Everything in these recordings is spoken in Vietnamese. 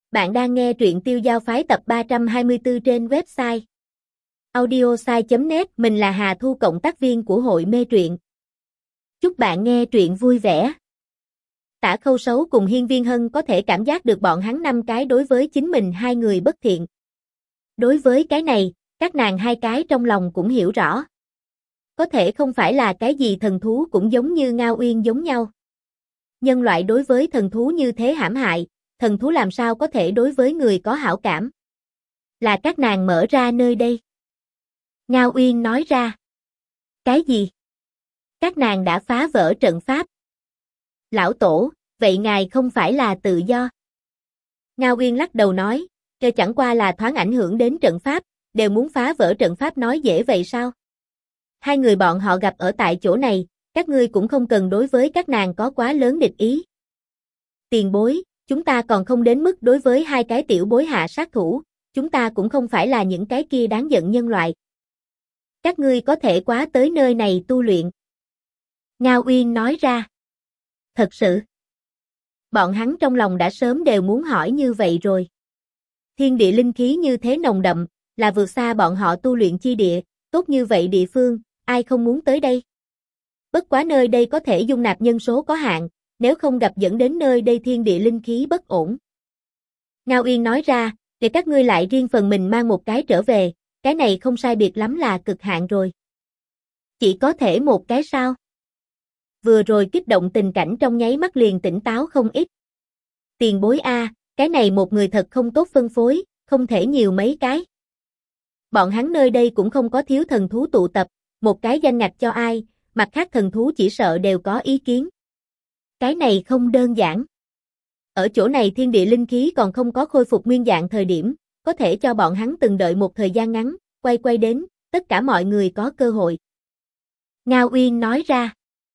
Bạn đang nghe truyện Tiêu Giao Phái tập 324 trên website audiosai.net. Mình là Hà Thu, cộng tác viên của hội mê truyện. Chúc bạn nghe truyện vui vẻ. Tả Khâu Sấu cùng Hiên Viên Hân có thể cảm giác được bọn hắn 5 cái đối với chính mình hai người bất thiện. Đối với cái này, các nàng hai cái trong lòng cũng hiểu rõ. Có thể không phải là cái gì thần thú cũng giống như Ngao Uyên giống nhau. Nhân loại đối với thần thú như thế hãm hại, thần thú làm sao có thể đối với người có hảo cảm. Là các nàng mở ra nơi đây. Ngao Uyên nói ra. Cái gì? Các nàng đã phá vỡ trận pháp. Lão tổ, vậy ngài không phải là tự do? Ngao Uyên lắc đầu nói, kêu chẳng qua là thoáng ảnh hưởng đến trận pháp, đều muốn phá vỡ trận pháp nói dễ vậy sao? Hai người bọn họ gặp ở tại chỗ này, các ngươi cũng không cần đối với các nàng có quá lớn địch ý. Tiền bối, chúng ta còn không đến mức đối với hai cái tiểu bối hạ sát thủ, chúng ta cũng không phải là những cái kia đáng giận nhân loại. Các ngươi có thể quá tới nơi này tu luyện. Ngao Uyên nói ra. Thật sự. Bọn hắn trong lòng đã sớm đều muốn hỏi như vậy rồi. Thiên địa linh khí như thế nồng đậm, là vượt xa bọn họ tu luyện chi địa, tốt như vậy địa phương, ai không muốn tới đây. Bất quá nơi đây có thể dung nạp nhân số có hạn, nếu không gặp dẫn đến nơi đây thiên địa linh khí bất ổn. Ngao Uyên nói ra, để các ngươi lại riêng phần mình mang một cái trở về, cái này không sai biệt lắm là cực hạn rồi. Chỉ có thể một cái sao? Vừa rồi kích động tình cảnh trong nháy mắt liền tỉnh táo không ít. Tiền bối a, cái này một người thật không tốt phân phối, không thể nhiều mấy cái. Bọn hắn nơi đây cũng không có thiếu thần thú tụ tập, một cái danh ngạch cho ai, mặt khác thần thú chỉ sợ đều có ý kiến. Cái này không đơn giản. Ở chỗ này thiên địa linh khí còn không có khôi phục nguyên dạng thời điểm, có thể cho bọn hắn từng đợi một thời gian ngắn, quay đến, tất cả mọi người có cơ hội. Ngao Uyên nói ra.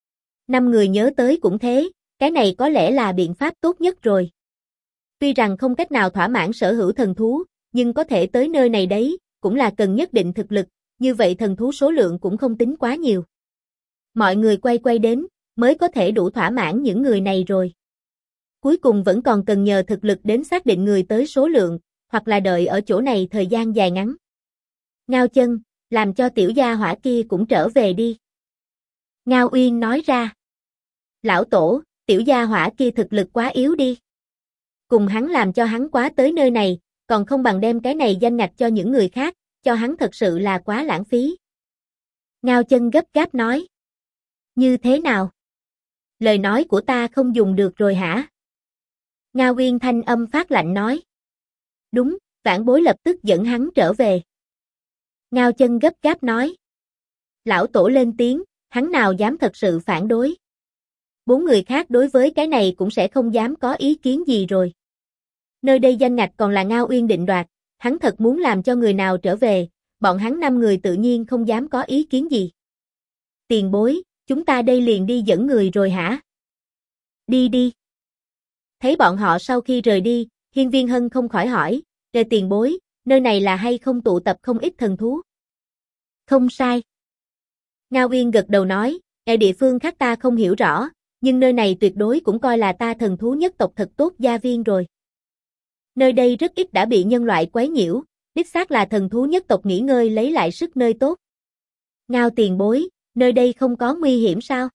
5 người nhớ tới cũng thế, cái này có lẽ là biện pháp tốt nhất rồi. Tuy rằng không cách nào thỏa mãn sở hữu thần thú, nhưng có thể tới nơi này đấy, cũng là cần nhất định thực lực, như vậy thần thú số lượng cũng không tính quá nhiều. Mọi người quay đến, mới có thể đủ thỏa mãn những người này rồi. Cuối cùng vẫn còn cần nhờ thực lực đến xác định người tới số lượng, hoặc là đợi ở chỗ này thời gian dài ngắn. Ngao Chân, làm cho tiểu gia hỏa kia cũng trở về đi. Ngao Uyên nói ra. Lão tổ, tiểu gia hỏa kia thực lực quá yếu đi. Cùng hắn làm cho hắn quá tới nơi này, còn không bằng đem cái này danh ngạch cho những người khác, cho hắn thật sự là quá lãng phí. Ngao Chân gấp gáp nói. Như thế nào? Lời nói của ta không dùng được rồi hả? Ngao Uyên thanh âm phát lạnh nói. Đúng, vãn bối lập tức dẫn hắn trở về. Ngao Chân gấp gáp nói. Lão tổ lên tiếng, hắn nào dám thật sự phản đối. 4 người khác đối với cái này cũng sẽ không dám có ý kiến gì rồi. Nơi đây danh ngạch còn là Ngao Uyên định đoạt, hắn thật muốn làm cho người nào trở về, bọn hắn 5 người tự nhiên không dám có ý kiến gì. Tiền bối, chúng ta đây liền đi dẫn người rồi hả? Đi. Thấy bọn họ sau khi rời đi, Hiên Viên Hân không khỏi hỏi, tiền bối, nơi này là hay không tụ tập không ít thần thú? Không sai. Ngao Uyên gật đầu nói, địa phương khác ta không hiểu rõ, nhưng nơi này tuyệt đối cũng coi là ta thần thú nhất tộc thật tốt gia viên rồi. Nơi đây rất ít đã bị nhân loại quấy nhiễu, đích xác là thần thú nhất tộc nghỉ ngơi lấy lại sức nơi tốt. Ngao tiền bối, nơi đây không có nguy hiểm sao?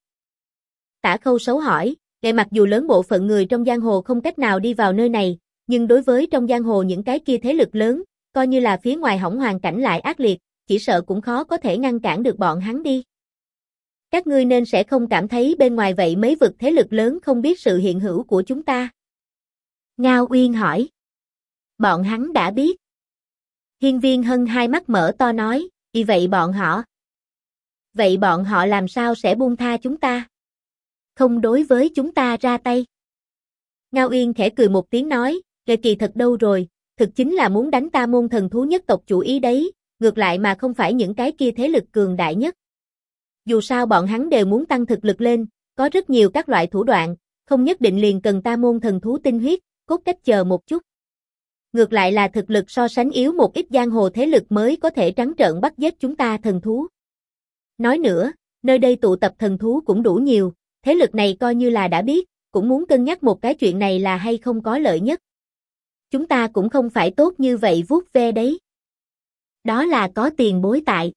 Tả Khâu Sấu hỏi, mặc dù lớn bộ phận người trong giang hồ không cách nào đi vào nơi này, nhưng đối với trong giang hồ những cái kia thế lực lớn, coi như là phía ngoài hỏng hoàn cảnh lại ác liệt, chỉ sợ cũng khó có thể ngăn cản được bọn hắn đi. Các ngươi nên sẽ không cảm thấy bên ngoài vậy mấy vực thế lực lớn không biết sự hiện hữu của chúng ta. Ngao Uyên hỏi. Bọn hắn đã biết. Hiên Viên Hân hai mắt mở to nói, vậy bọn họ? Vậy bọn họ làm sao sẽ buông tha chúng ta? Không đối với chúng ta ra tay. Ngao Uyên khẽ cười một tiếng nói, kỳ thật đâu rồi, thực chính là muốn đánh ta môn thần thú nhất tộc chủ ý đấy, ngược lại mà không phải những cái kia thế lực cường đại nhất. Dù sao bọn hắn đều muốn tăng thực lực lên, có rất nhiều các loại thủ đoạn, không nhất định liền cần ta môn thần thú tinh huyết, cốt cách chờ một chút. Ngược lại là thực lực so sánh yếu một ít giang hồ thế lực mới có thể trắng trợn bắt giết chúng ta thần thú. Nói nữa, nơi đây tụ tập thần thú cũng đủ nhiều, thế lực này coi như là đã biết, cũng muốn cân nhắc một cái chuyện này là hay không có lợi nhất. Chúng ta cũng không phải tốt như vậy vuốt ve đấy. Đó là có tiền bối tại.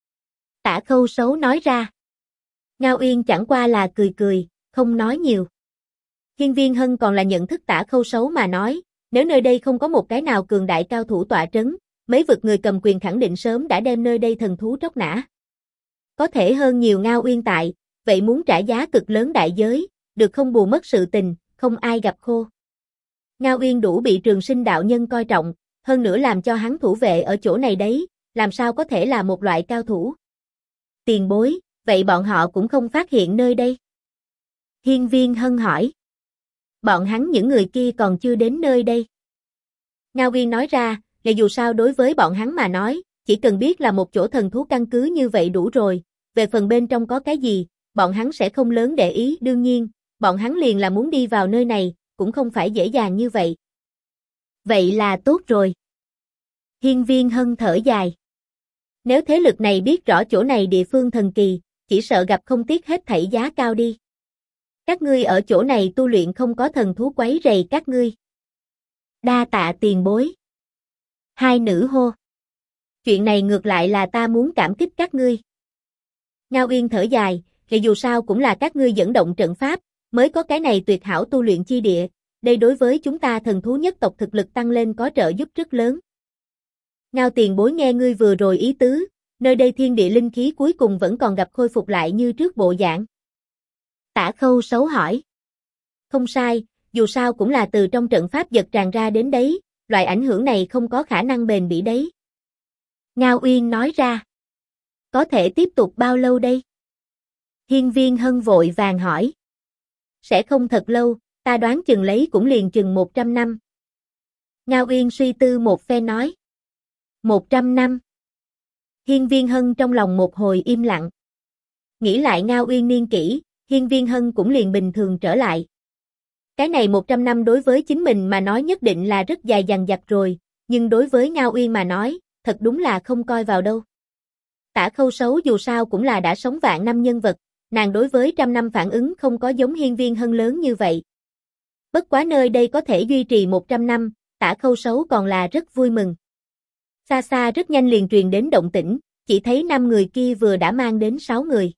Tả Khâu Sấu nói ra. Ngao Uyên chẳng qua là cười cười, không nói nhiều. Hiên Viên Hân còn là nhận thức Tả Khâu Sấu mà nói, nếu nơi đây không có một cái nào cường đại cao thủ tọa trấn, mấy vực người cầm quyền khẳng định sớm đã đem nơi đây thần thú tróc nã. Có thể hơn nhiều Ngao Uyên tại, vậy muốn trả giá cực lớn đại giới, được không bù mất sự tình, không ai gặp khô. Ngao Uyên đủ bị Trường Sinh đạo nhân coi trọng, hơn nữa làm cho hắn thủ vệ ở chỗ này đấy, làm sao có thể là một loại cao thủ. Tiền bối, vậy bọn họ cũng không phát hiện nơi đây. Hiên Viên Hân hỏi. Bọn hắn những người kia còn chưa đến nơi đây. Ngao Uyên nói ra, là dù sao đối với bọn hắn mà nói, chỉ cần biết là một chỗ thần thú căn cứ như vậy đủ rồi, về phần bên trong có cái gì, bọn hắn sẽ không lớn để ý, đương nhiên, bọn hắn liền là muốn đi vào nơi này, cũng không phải dễ dàng như vậy. Vậy là tốt rồi. Hiên Viên Hân thở dài. Nếu thế lực này biết rõ chỗ này địa phương thần kỳ, chỉ sợ gặp không tiếc hết thảy giá cao đi. Các ngươi ở chỗ này tu luyện không có thần thú quấy rầy các ngươi. Đa tạ tiền bối. Hai nữ hô. Chuyện này ngược lại là ta muốn cảm kích các ngươi. Ngao Uyên thở dài, thì dù sao cũng là các ngươi dẫn động trận pháp, mới có cái này tuyệt hảo tu luyện chi địa, đây đối với chúng ta thần thú nhất tộc thực lực tăng lên có trợ giúp rất lớn. Ngao tiền bối nghe ngươi vừa rồi ý tứ, nơi đây thiên địa linh khí cuối cùng vẫn còn gặp khôi phục lại như trước bộ dạng. Tả Khâu Sấu hỏi. Không sai, dù sao cũng là từ trong trận pháp giật tràn ra đến đấy, loại ảnh hưởng này không có khả năng bền bỉ đấy. Ngao Uyên nói ra. Có thể tiếp tục bao lâu đây? Hiên Viên Hân vội vàng hỏi. Sẽ không thật lâu, ta đoán chừng lấy cũng liền chừng 100 năm. Ngao Uyên suy tư một phen nói. 100 năm. Hiên Viên Hân trong lòng một hồi im lặng. Nghĩ lại Ngao Uyên niên kỷ, Hiên Viên Hân cũng liền bình thường trở lại. Cái này 100 năm đối với chính mình mà nói nhất định là rất dài dằng dặc rồi, nhưng đối với Ngao Uyên mà nói, thật đúng là không coi vào đâu. Tả Khâu Sấu dù sao cũng là đã sống vạn năm nhân vật, nàng đối với trăm năm phản ứng không có giống Hiên Viên Hân lớn như vậy. Bất quá nơi đây có thể duy trì 100 năm, Tả Khâu Sấu còn là rất vui mừng. Xa xa rất nhanh liền truyền đến động tĩnh, chỉ thấy 5 người kia vừa đã mang đến 6 người.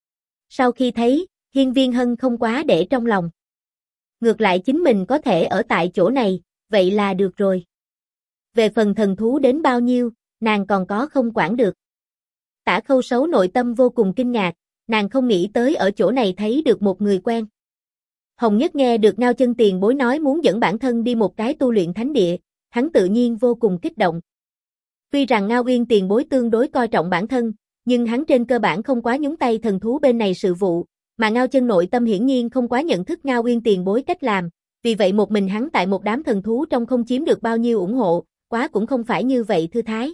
Sau khi thấy, Hiên Viên Hân không quá để trong lòng. Ngược lại chính mình có thể ở tại chỗ này, vậy là được rồi. Về phần thần thú đến bao nhiêu, nàng còn có không quản được. Tả Khâu Sấu nội tâm vô cùng kinh ngạc, nàng không nghĩ tới ở chỗ này thấy được một người quen. Hồng Nhất nghe được Ngao Chân tiền bối nói muốn dẫn bản thân đi một cái tu luyện thánh địa, hắn tự nhiên vô cùng kích động. Tuy rằng Ngao Uyên tiền bối tương đối coi trọng bản thân, nhưng hắn trên cơ bản không quá nhúng tay thần thú bên này sự vụ, mà Ngao Chân nội tâm hiển nhiên không quá nhận thức Ngao Uyên tiền bối cách làm, vì vậy một mình hắn tại một đám thần thú trong không chiếm được bao nhiêu ủng hộ, quá cũng không phải như vậy thư thái.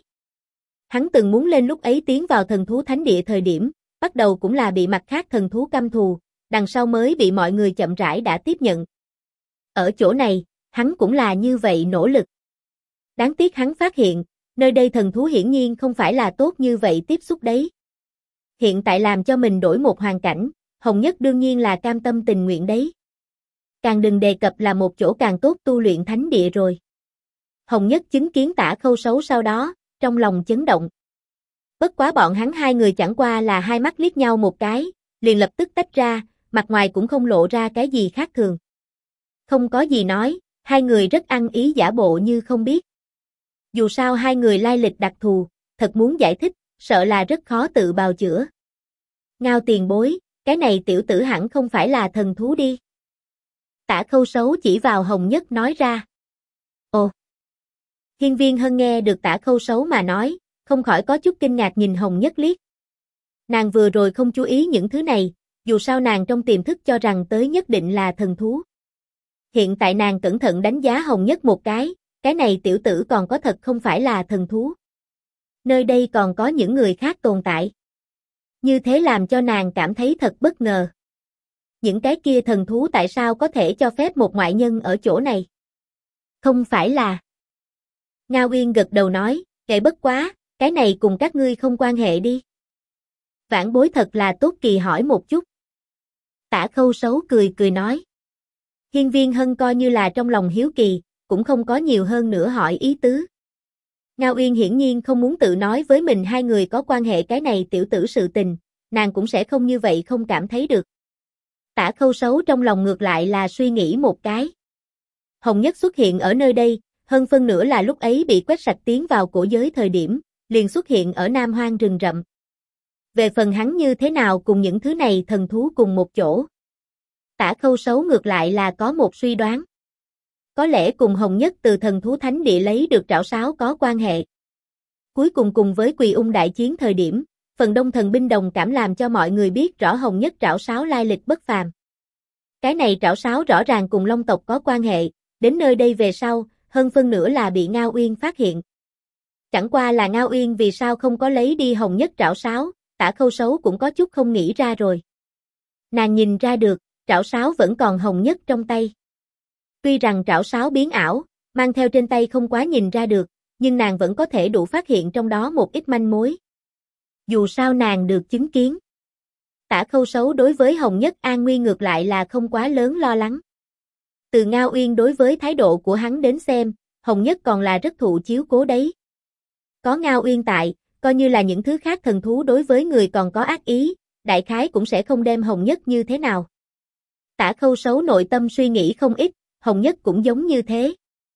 Hắn từng muốn lên lúc ấy tiến vào thần thú thánh địa thời điểm, bắt đầu cũng là bị mặt khác thần thú căm thù, đằng sau mới bị mọi người chậm rãi đã tiếp nhận. Ở chỗ này, hắn cũng là như vậy nỗ lực. Đáng tiếc hắn phát hiện, nơi đây thần thú hiển nhiên không phải là tốt như vậy tiếp xúc đấy. Hiện tại làm cho mình đổi một hoàn cảnh, Hồng Nhất đương nhiên là cam tâm tình nguyện đấy. Càng đừng đề cập là một chỗ càng tốt tu luyện thánh địa rồi. Hồng Nhất chứng kiến Tả Khâu Sấu sau đó, trong lòng chấn động. Bất quá bọn hắn hai người chẳng qua là hai mắt liếc nhau một cái, liền lập tức tách ra, mặt ngoài cũng không lộ ra cái gì khác thường. Không có gì nói, hai người rất ăn ý giả bộ như không biết. Dù sao hai người lai lịch đặc thù, thật muốn giải thích, sợ là rất khó tự bào chữa. Ngao tiền bối, cái này tiểu tử hẳn không phải là thần thú đi. Tả Khâu Sấu chỉ vào Hồng Nhất nói ra. Ồ! Hiên Viên Hân nghe được Tả Khâu Sấu mà nói, không khỏi có chút kinh ngạc nhìn Hồng Nhất liếc. Nàng vừa rồi không chú ý những thứ này, dù sao nàng trong tiềm thức cho rằng tới nhất định là thần thú. Hiện tại nàng cẩn thận đánh giá Hồng Nhất một cái này tiểu tử còn có thật không phải là thần thú. Nơi đây còn có những người khác tồn tại. Như thế làm cho nàng cảm thấy thật bất ngờ. Những cái kia thần thú tại sao có thể cho phép một ngoại nhân ở chỗ này? Không phải là... Ngao Uyên gật đầu nói, kệ bất quá, cái này cùng các ngươi không quan hệ đi. Vãn bối thật là tốt kỳ hỏi một chút. Tả Khâu Sấu cười cười nói. Hiên Viên Hân coi như là trong lòng hiếu kỳ, cũng không có nhiều hơn nữa hỏi ý tứ. Ngao Uyên hiển nhiên không muốn tự nói với mình hai người có quan hệ cái này tiểu tử sự tình, nàng cũng sẽ không như vậy không cảm thấy được. Tả Khâu Sấu trong lòng ngược lại là suy nghĩ một cái. Hồng Nhất xuất hiện ở nơi đây, hơn phân nửa là lúc ấy bị quét sạch tiến vào cổ giới thời điểm, liền xuất hiện ở Nam Hoang rừng rậm. Về phần hắn như thế nào cùng những thứ này thần thú cùng một chỗ. Tả Khâu Sấu ngược lại là có một suy đoán. Có lẽ cùng Hồng Nhất từ thần thú thánh địa lấy được trảo sáo có quan hệ. Cuối cùng cùng với Quỳ Ung đại chiến thời điểm, phần đông thần binh đồng cảm làm cho mọi người biết rõ Hồng Nhất trảo sáo lai lịch bất phàm. Cái này trảo sáo rõ ràng cùng Long tộc có quan hệ, đến nơi đây về sau, hơn phân nửa là bị Ngao Uyên phát hiện. Chẳng qua là Ngao Uyên vì sao không có lấy đi Hồng Nhất trảo sáo, Tả Khâu Sấu cũng có chút không nghĩ ra rồi. Nàng nhìn ra được, trảo sáo vẫn còn Hồng Nhất trong tay. Tuy rằng trảo sáo biến ảo, mang theo trên tay không quá nhìn ra được, nhưng nàng vẫn có thể đủ phát hiện trong đó một ít manh mối. Dù sao nàng được chứng kiến. Tả Khâu Sấu đối với Hồng Nhất an nguy ngược lại là không quá lớn lo lắng. Từ Ngao Uyên đối với thái độ của hắn đến xem, Hồng Nhất còn là rất thụ chiếu cố đấy. Có Ngao Uyên tại, coi như là những thứ khác thần thú đối với người còn có ác ý, đại khái cũng sẽ không đem Hồng Nhất như thế nào. Tả Khâu Sấu nội tâm suy nghĩ không ít, Hồng Nhất cũng giống như thế.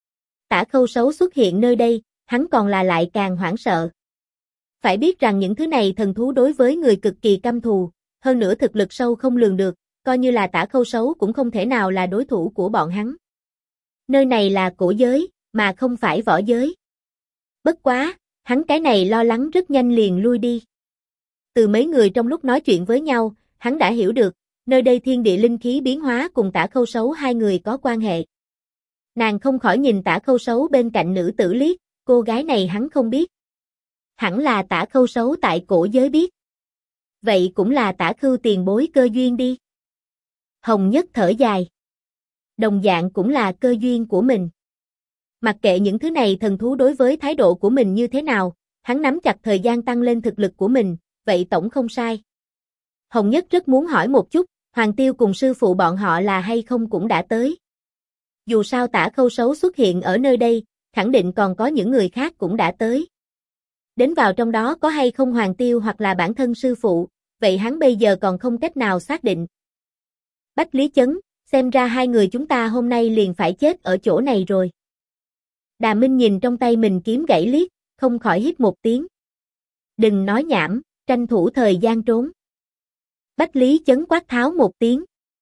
Tả Khâu Sấu xuất hiện nơi đây, hắn còn là lại càng hoảng sợ. Phải biết rằng những thứ này thần thú đối với người cực kỳ căm thù, hơn nữa thực lực sâu không lường được, coi như là Tả Khâu Sấu cũng không thể nào là đối thủ của bọn hắn. Nơi này là cổ giới, mà không phải võ giới. Bất quá, hắn cái này lo lắng rất nhanh liền lui đi. Từ mấy người trong lúc nói chuyện với nhau, hắn đã hiểu được, nơi đây thiên địa linh khí biến hóa cùng Tả Khâu Sấu hai người có quan hệ. Nàng không khỏi nhìn Tả Khâu Sấu bên cạnh nữ tử liếc, cô gái này hắn không biết. Hẳn là Tả Khâu Sấu tại cổ giới biết. Vậy cũng là Tả Khưu tiền bối cơ duyên đi. Hồng Nhất thở dài. Đồng dạng cũng là cơ duyên của mình. Mặc kệ những thứ này thần thú đối với thái độ của mình như thế nào, hắn nắm chặt thời gian tăng lên thực lực của mình, vậy tổng không sai. Hồng Nhất rất muốn hỏi một chút, Hoàng Tiêu cùng sư phụ bọn họ là hay không cũng đã tới. Dù sao Tả Khâu Sấu xuất hiện ở nơi đây, khẳng định còn có những người khác cũng đã tới. Đến vào trong đó có hay không Hoàng Tiêu hoặc là bản thân sư phụ, vậy hắn bây giờ còn không cách nào xác định. Bách Lý Chấn, xem ra hai người chúng ta hôm nay liền phải chết ở chỗ này rồi. Đà Minh nhìn trong tay mình kiếm gãy liếc, không khỏi hít một tiếng. Đừng nói nhảm, tranh thủ thời gian trốn. Bách Lý Chấn quát tháo một tiếng.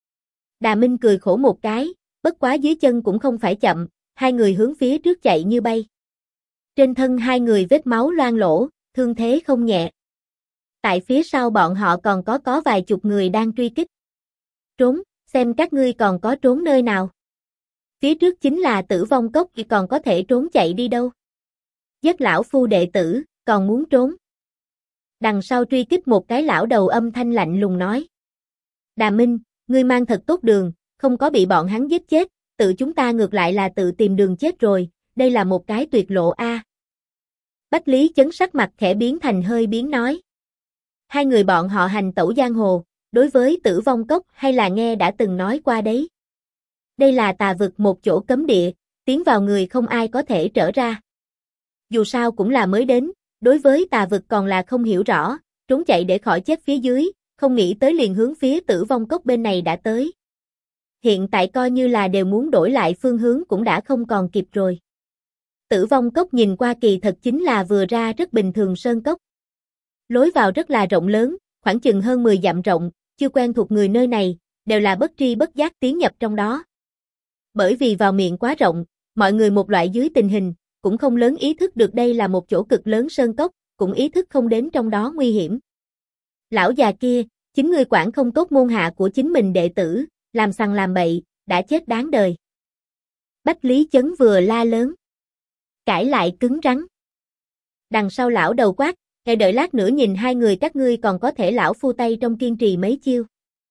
Đà Minh cười khổ một cái, bất quá dưới chân cũng không phải chậm, hai người hướng phía trước chạy như bay. Trên thân hai người vết máu loang lổ, thương thế không nhẹ. Tại phía sau bọn họ còn có vài chục người đang truy kích. Trốn, xem các ngươi còn có trốn nơi nào. Phía trước chính là Tử Vong Cốc, còn có thể trốn chạy đi đâu. Giết lão phu đệ tử, còn muốn trốn. Đằng sau truy kích một cái lão đầu âm thanh lạnh lùng nói. Đà Minh, ngươi mang thật tốt đường, không có bị bọn hắn giết chết, tự chúng ta ngược lại là tự tìm đường chết rồi, đây là một cái tuyệt lộ a. Bách Lý Chấn sắc mặt khẽ biến thành hơi biến nói. Hai người bọn họ hành tẩu giang hồ, đối với Tử Vong Cốc hay là nghe đã từng nói qua đấy. Đây là tà vực một chỗ cấm địa, tiến vào người không ai có thể trở ra. Dù sao cũng là mới đến, đối với tà vực còn là không hiểu rõ, trốn chạy để khỏi chết phía dưới, không nghĩ tới liền hướng phía Tử Vong Cốc bên này đã tới. Hiện tại coi như là đều muốn đổi lại phương hướng cũng đã không còn kịp rồi. Tử Vong Cốc nhìn qua kỳ thật chính là vừa ra rất bình thường sơn cốc. Lối vào rất là rộng lớn, khoảng chừng hơn 10 dặm rộng, chưa quen thuộc người nơi này, đều là bất tri bất giác tiến nhập trong đó. Bởi vì vào miệng quá rộng, mọi người một loại dưới tình hình, cũng không lớn ý thức được đây là một chỗ cực lớn sơn cốc, cũng ý thức không đến trong đó nguy hiểm. Lão già kia, chính ngươi quản không tốt môn hạ của chính mình đệ tử, làm sằng làm bậy, đã chết đáng đời. Bách Lý Chấn vừa la lớn, cãi lại cứng rắn. Đằng sau lão đầu quát, ngay đợi lát nữa nhìn hai người các ngươi còn có thể lão phu tay trong kiên trì mấy chiêu.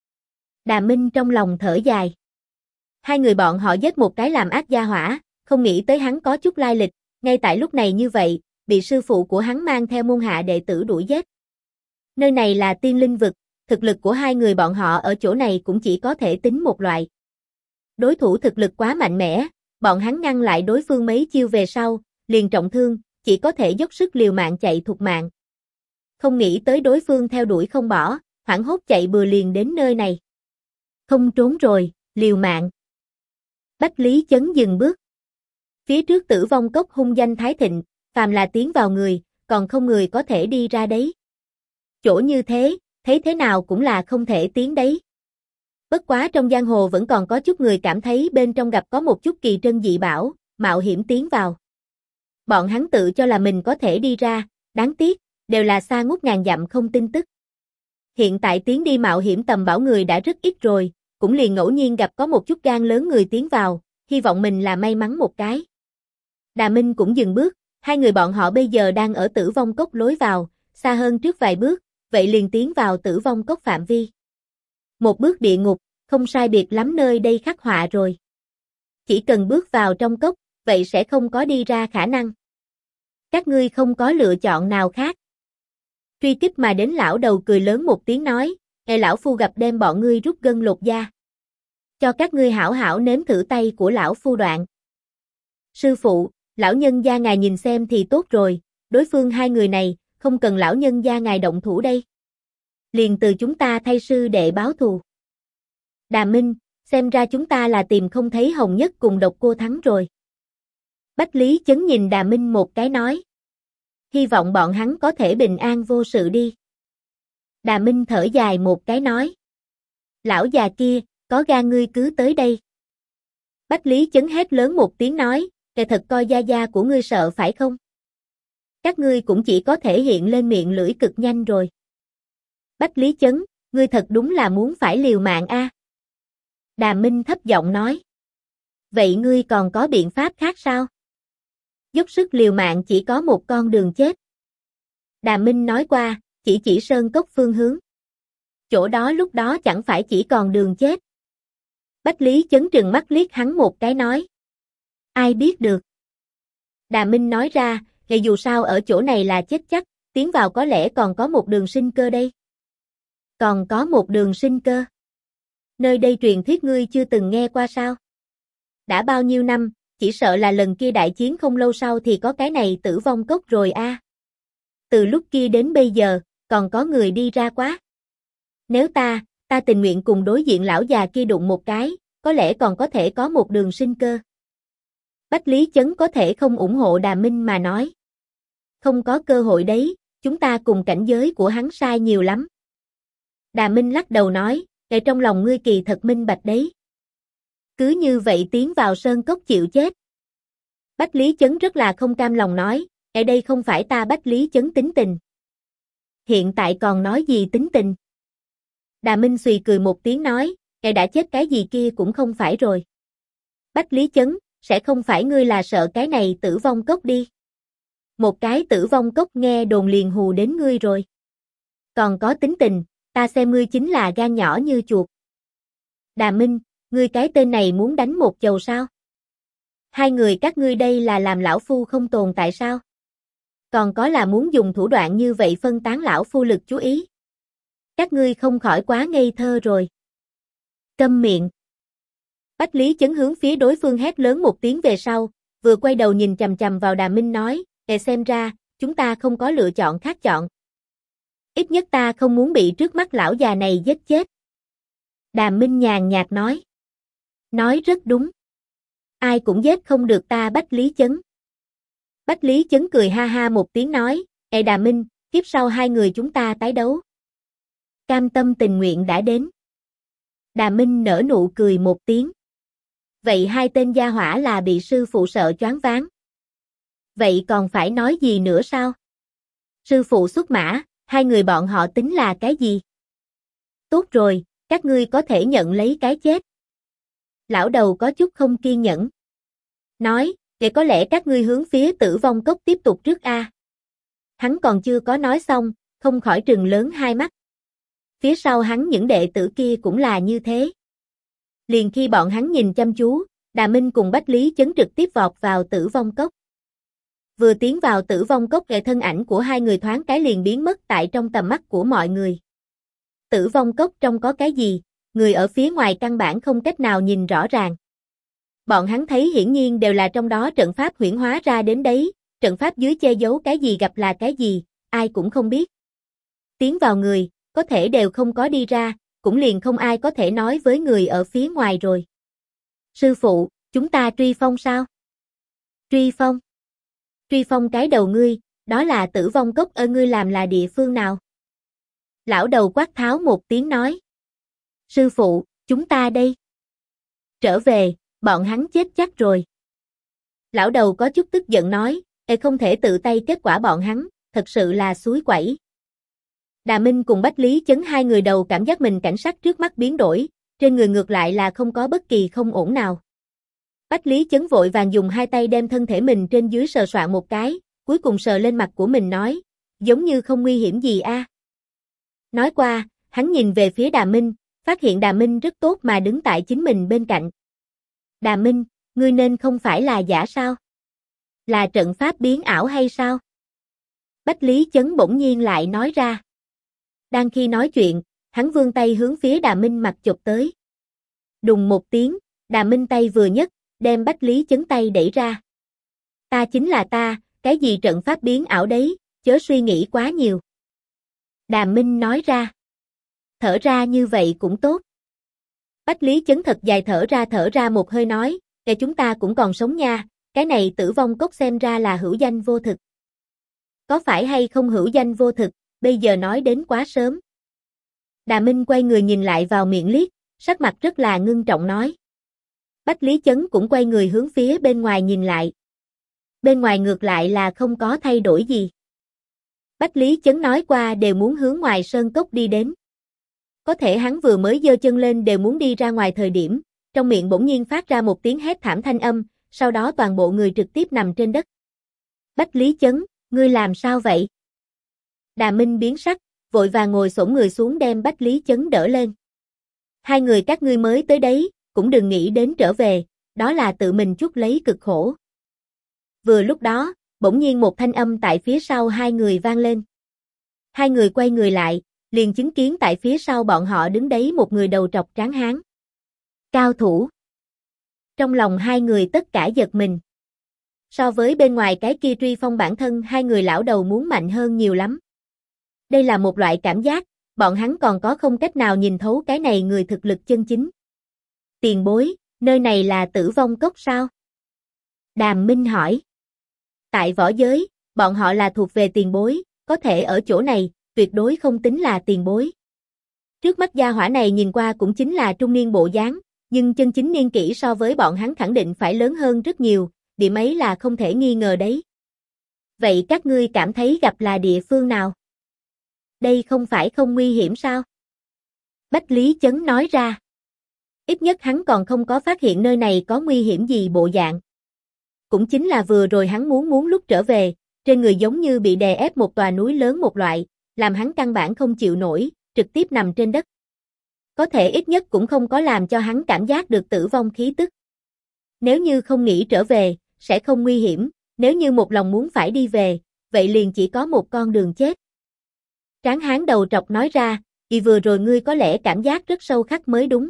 Đà Minh trong lòng thở dài. Hai người bọn họ giết một cái làm ác gia hỏa, không nghĩ tới hắn có chút lai lịch, ngay tại lúc này như vậy, bị sư phụ của hắn mang theo môn hạ đệ tử đuổi giết. Nơi này là tiên linh vực, thực lực của hai người bọn họ ở chỗ này cũng chỉ có thể tính một loại. Đối thủ thực lực quá mạnh mẽ, bọn hắn ngăn lại đối phương mấy chiêu về sau, liền trọng thương, chỉ có thể dốc sức liều mạng chạy thục mạng. Không nghĩ tới đối phương theo đuổi không bỏ, hoảng hốt chạy bừa liền đến nơi này. Không trốn rồi, liều mạng. Bách Lý Chấn dừng bước. Phía trước Tử Vong Cốc hung danh thái thịnh, phàm là tiến vào người, còn không người có thể đi ra đấy. Chỗ như thế, thấy thế nào cũng là không thể tiến đấy. Bất quá trong giang hồ vẫn còn có chút người cảm thấy bên trong gặp có một chút kỳ trân dị bảo, mạo hiểm tiến vào. Bọn hắn tự cho là mình có thể đi ra, đáng tiếc, đều là xa ngút ngàn dặm không tin tức. Hiện tại tiến đi mạo hiểm tầm bảo người đã rất ít rồi, cũng liền ngẫu nhiên gặp có một chút gan lớn người tiến vào, hy vọng mình là may mắn một cái. Đà Minh cũng dừng bước, hai người bọn họ bây giờ đang ở Tử Vong Cốc lối vào, xa hơn trước vài bước, vậy liền tiến vào Tử Vong Cốc phạm vi. Một bước địa ngục, không sai biệt lắm nơi đây khắc họa rồi. Chỉ cần bước vào trong cốc, vậy sẽ không có đi ra khả năng. Các ngươi không có lựa chọn nào khác. Truy kích mà đến lão đầu cười lớn một tiếng nói, lão phu gặp đem bọn ngươi rút gân lột da. Cho các ngươi hảo hảo nếm thử tay của lão phu đoạn. Sư phụ, lão nhân gia ngài nhìn xem thì tốt rồi, đối phương hai người này, không cần lão nhân gia ngài động thủ đây. Liền từ chúng ta thay sư đệ báo thù. Đà Minh, xem ra chúng ta là tìm không thấy Hồng Nhất cùng Độc Cô thắng rồi. Bách Lý Chấn nhìn Đà Minh một cái nói. Hy vọng bọn hắn có thể bình an vô sự đi. Đà Minh thở dài một cái nói. Lão già kia, có gan ngươi cứ tới đây. Bách Lý Chấn hét lớn một tiếng nói, kẻ thật coi gia gia của ngươi sợ phải không? Các ngươi cũng chỉ có thể hiện lên miệng lưỡi cực nhanh rồi. Bách Lý Chấn, ngươi thật đúng là muốn phải liều mạng a. Đà Minh thấp giọng nói. Vậy ngươi còn có biện pháp khác sao? Dốc sức liều mạng chỉ có một con đường chết. Đà Minh nói qua, chỉ sơn cốc phương hướng. Chỗ đó lúc đó chẳng phải chỉ còn đường chết. Bách Lý Chấn trừng mắt liếc hắn một cái nói. Ai biết được. Đà Minh nói ra, ngày dù sao ở chỗ này là chết chắc, tiến vào có lẽ còn có một đường sinh cơ đây. Còn có một đường sinh cơ. Nơi đây truyền thuyết ngươi chưa từng nghe qua sao? Đã bao nhiêu năm, chỉ sợ là lần kia đại chiến không lâu sau thì có cái này Tử Vong Cốc rồi a. Từ lúc kia đến bây giờ, còn có người đi ra quá. Nếu ta tình nguyện cùng đối diện lão già kia đụng một cái, có lẽ còn có thể có một đường sinh cơ. Bách Lý Chấn có thể không ủng hộ Đà Minh mà nói. Không có cơ hội đấy, chúng ta cùng cảnh giới của hắn sai nhiều lắm. Đà Minh lắc đầu nói, ở trong lòng ngươi kỳ thật minh bạch đấy. Cứ như vậy tiến vào sơn cốc chịu chết. Bách Lý Chấn rất là không cam lòng nói, ở đây không phải ta Bách Lý Chấn tính tình. Hiện tại còn nói gì tính tình? Đà Minh xùy cười một tiếng nói, ngài đã chết cái gì kia cũng không phải rồi. Bách Lý Chấn, sẽ không phải ngươi là sợ cái này Tử Vong Cốc đi. Một cái Tử Vong Cốc nghe đồn liền hù đến ngươi rồi. Còn có tính tình, ta xem ngươi chính là gan nhỏ như chuột. Đà Minh, ngươi cái tên này muốn đánh một chầu sao? Hai người các ngươi đây là làm lão phu không tồn tại sao? Còn có là muốn dùng thủ đoạn như vậy phân tán lão phu lực chú ý. Các ngươi không khỏi quá ngây thơ rồi. Câm miệng. Bách Lý Chấn hướng phía đối phương hét lớn một tiếng về sau, vừa quay đầu nhìn chằm chằm vào Đà Minh nói, xem ra, chúng ta không có lựa chọn khác chọn. Ít nhất ta không muốn bị trước mắt lão già này giết chết. Đà Minh nhàn nhạt nói. Nói rất đúng. Ai cũng giết không được ta Bách Lý Chấn. Bách Lý Chấn cười ha ha một tiếng nói, Đà Minh, kiếp sau hai người chúng ta tái đấu. Cam tâm tình nguyện đã đến. Đà Minh nở nụ cười một tiếng. Vậy hai tên gia hỏa là bị sư phụ sợ choáng váng. Vậy còn phải nói gì nữa sao? Sư phụ xuất mã, hai người bọn họ tính là cái gì? Tốt rồi, các ngươi có thể nhận lấy cái chết. Lão đầu có chút không kiên nhẫn. Nói, để có lẽ các ngươi hướng phía Tử Vong Cốc tiếp tục trước a. Hắn còn chưa có nói xong, không khỏi trừng lớn hai mắt. Phía sau hắn những đệ tử kia cũng là như thế. Liền khi bọn hắn nhìn chăm chú, Đà Minh cùng Bách Lý Chấn trực tiếp vọt vào Tử Vong Cốc. Vừa tiến vào Tử Vong Cốc, thân ảnh của hai người thoáng cái liền biến mất tại trong tầm mắt của mọi người. Tử Vong Cốc trong có cái gì, người ở phía ngoài căn bản không cách nào nhìn rõ ràng. Bọn hắn thấy hiển nhiên đều là trong đó trận pháp huyễn hóa ra đến đấy, trận pháp dưới che giấu cái gì gặp là cái gì, ai cũng không biết. Tiến vào người, có thể đều không có đi ra, cũng liền không ai có thể nói với người ở phía ngoài rồi. Sư phụ, chúng ta truy phong sao? Truy phong? Truy phong cái đầu ngươi, đó là Tử Vong Cốc ở ngươi làm là địa phương nào? Lão đầu quát tháo một tiếng nói. Sư phụ, chúng ta đây. Trở về, bọn hắn chết chắc rồi. Lão đầu có chút tức giận nói, không thể tự tay kết quả bọn hắn, thật sự là suối quẩy. Đà Minh cùng Bách Lý Chấn hai người đầu cảm giác mình cảnh sắc trước mắt biến đổi, trên người ngược lại là không có bất kỳ không ổn nào. Bách Lý Chấn vội vàng dùng hai tay đem thân thể mình trên dưới sờ soạn một cái, cuối cùng sờ lên mặt của mình nói, giống như không nguy hiểm gì a. Nói qua, hắn nhìn về phía Đà Minh, phát hiện Đà Minh rất tốt mà đứng tại chính mình bên cạnh. Đà Minh, ngươi nên không phải là giả sao? Là trận pháp biến ảo hay sao? Bách Lý Chấn bỗng nhiên lại nói ra. Đang khi nói chuyện, hắn vươn tay hướng phía Đà Minh mặt chụp tới. Đùng một tiếng, Đà Minh tay vừa nhấc, đem Bách Lý Chấn tay đẩy ra. Ta chính là ta, cái gì trận pháp biến ảo đấy, chớ suy nghĩ quá nhiều. Đà Minh nói ra. Thở ra như vậy cũng tốt. Bách Lý Chấn thật dài thở ra một hơi nói, để chúng ta cũng còn sống nha, cái này Tử Vong Cốc xem ra là hữu danh vô thực. Có phải hay không hữu danh vô thực, bây giờ nói đến quá sớm. Đà Minh quay người nhìn lại vào miệng liếc, sắc mặt rất là ngưng trọng nói. Bách Lý Chấn cũng quay người hướng phía bên ngoài nhìn lại. Bên ngoài ngược lại là không có thay đổi gì. Bách Lý Chấn nói qua đều muốn hướng ngoài sơn cốc đi đến. Có thể hắn vừa mới giơ chân lên đều muốn đi ra ngoài thời điểm, trong miệng bỗng nhiên phát ra một tiếng hét thảm thanh âm, sau đó toàn bộ người trực tiếp nằm trên đất. Bách Lý Chấn, ngươi làm sao vậy? Đà Minh biến sắc, vội vàng ngồi xổm người xuống đem Bách Lý Chấn đỡ lên. Hai người các ngươi mới tới đấy, cũng đừng nghĩ đến trở về, đó là tự mình chuốc lấy cực khổ. Vừa lúc đó, bỗng nhiên một thanh âm tại phía sau hai người vang lên. Hai người quay người lại, liền chứng kiến tại phía sau bọn họ đứng đấy một người đầu trọc tráng hán. Cao thủ. Trong lòng hai người tất cả giật mình. So với bên ngoài cái kia truy phong bản thân hai người lão đầu muốn mạnh hơn nhiều lắm. Đây là một loại cảm giác, bọn hắn còn có không cách nào nhìn thấu cái này người thực lực chân chính. Tiền bối, nơi này là Tử Vong Cốc sao? Đàm Minh hỏi. Tại võ giới, bọn họ là thuộc về tiền bối, có thể ở chỗ này, tuyệt đối không tính là tiền bối. Trước mắt gia hỏa này nhìn qua cũng chính là trung niên bộ dáng, nhưng chân chính niên kỷ so với bọn hắn khẳng định phải lớn hơn rất nhiều, điểm ấy là không thể nghi ngờ đấy. Vậy các ngươi cảm thấy gặp là địa phương nào? Đây không phải không nguy hiểm sao? Bách Lý Chấn nói ra. Ít nhất hắn còn không có phát hiện nơi này có nguy hiểm gì bộ dạng. Cũng chính là vừa rồi hắn muốn lúc trở về, trên người giống như bị đè ép một tòa núi lớn một loại, làm hắn căn bản không chịu nổi, trực tiếp nằm trên đất. Có thể ít nhất cũng không có làm cho hắn cảm giác được tử vong khí tức. Nếu như không nghĩ trở về, sẽ không nguy hiểm, nếu như một lòng muốn phải đi về, vậy liền chỉ có một con đường chết. Tráng hán đầu trọc nói ra, vừa rồi ngươi có lẽ cảm giác rất sâu khắc mới đúng.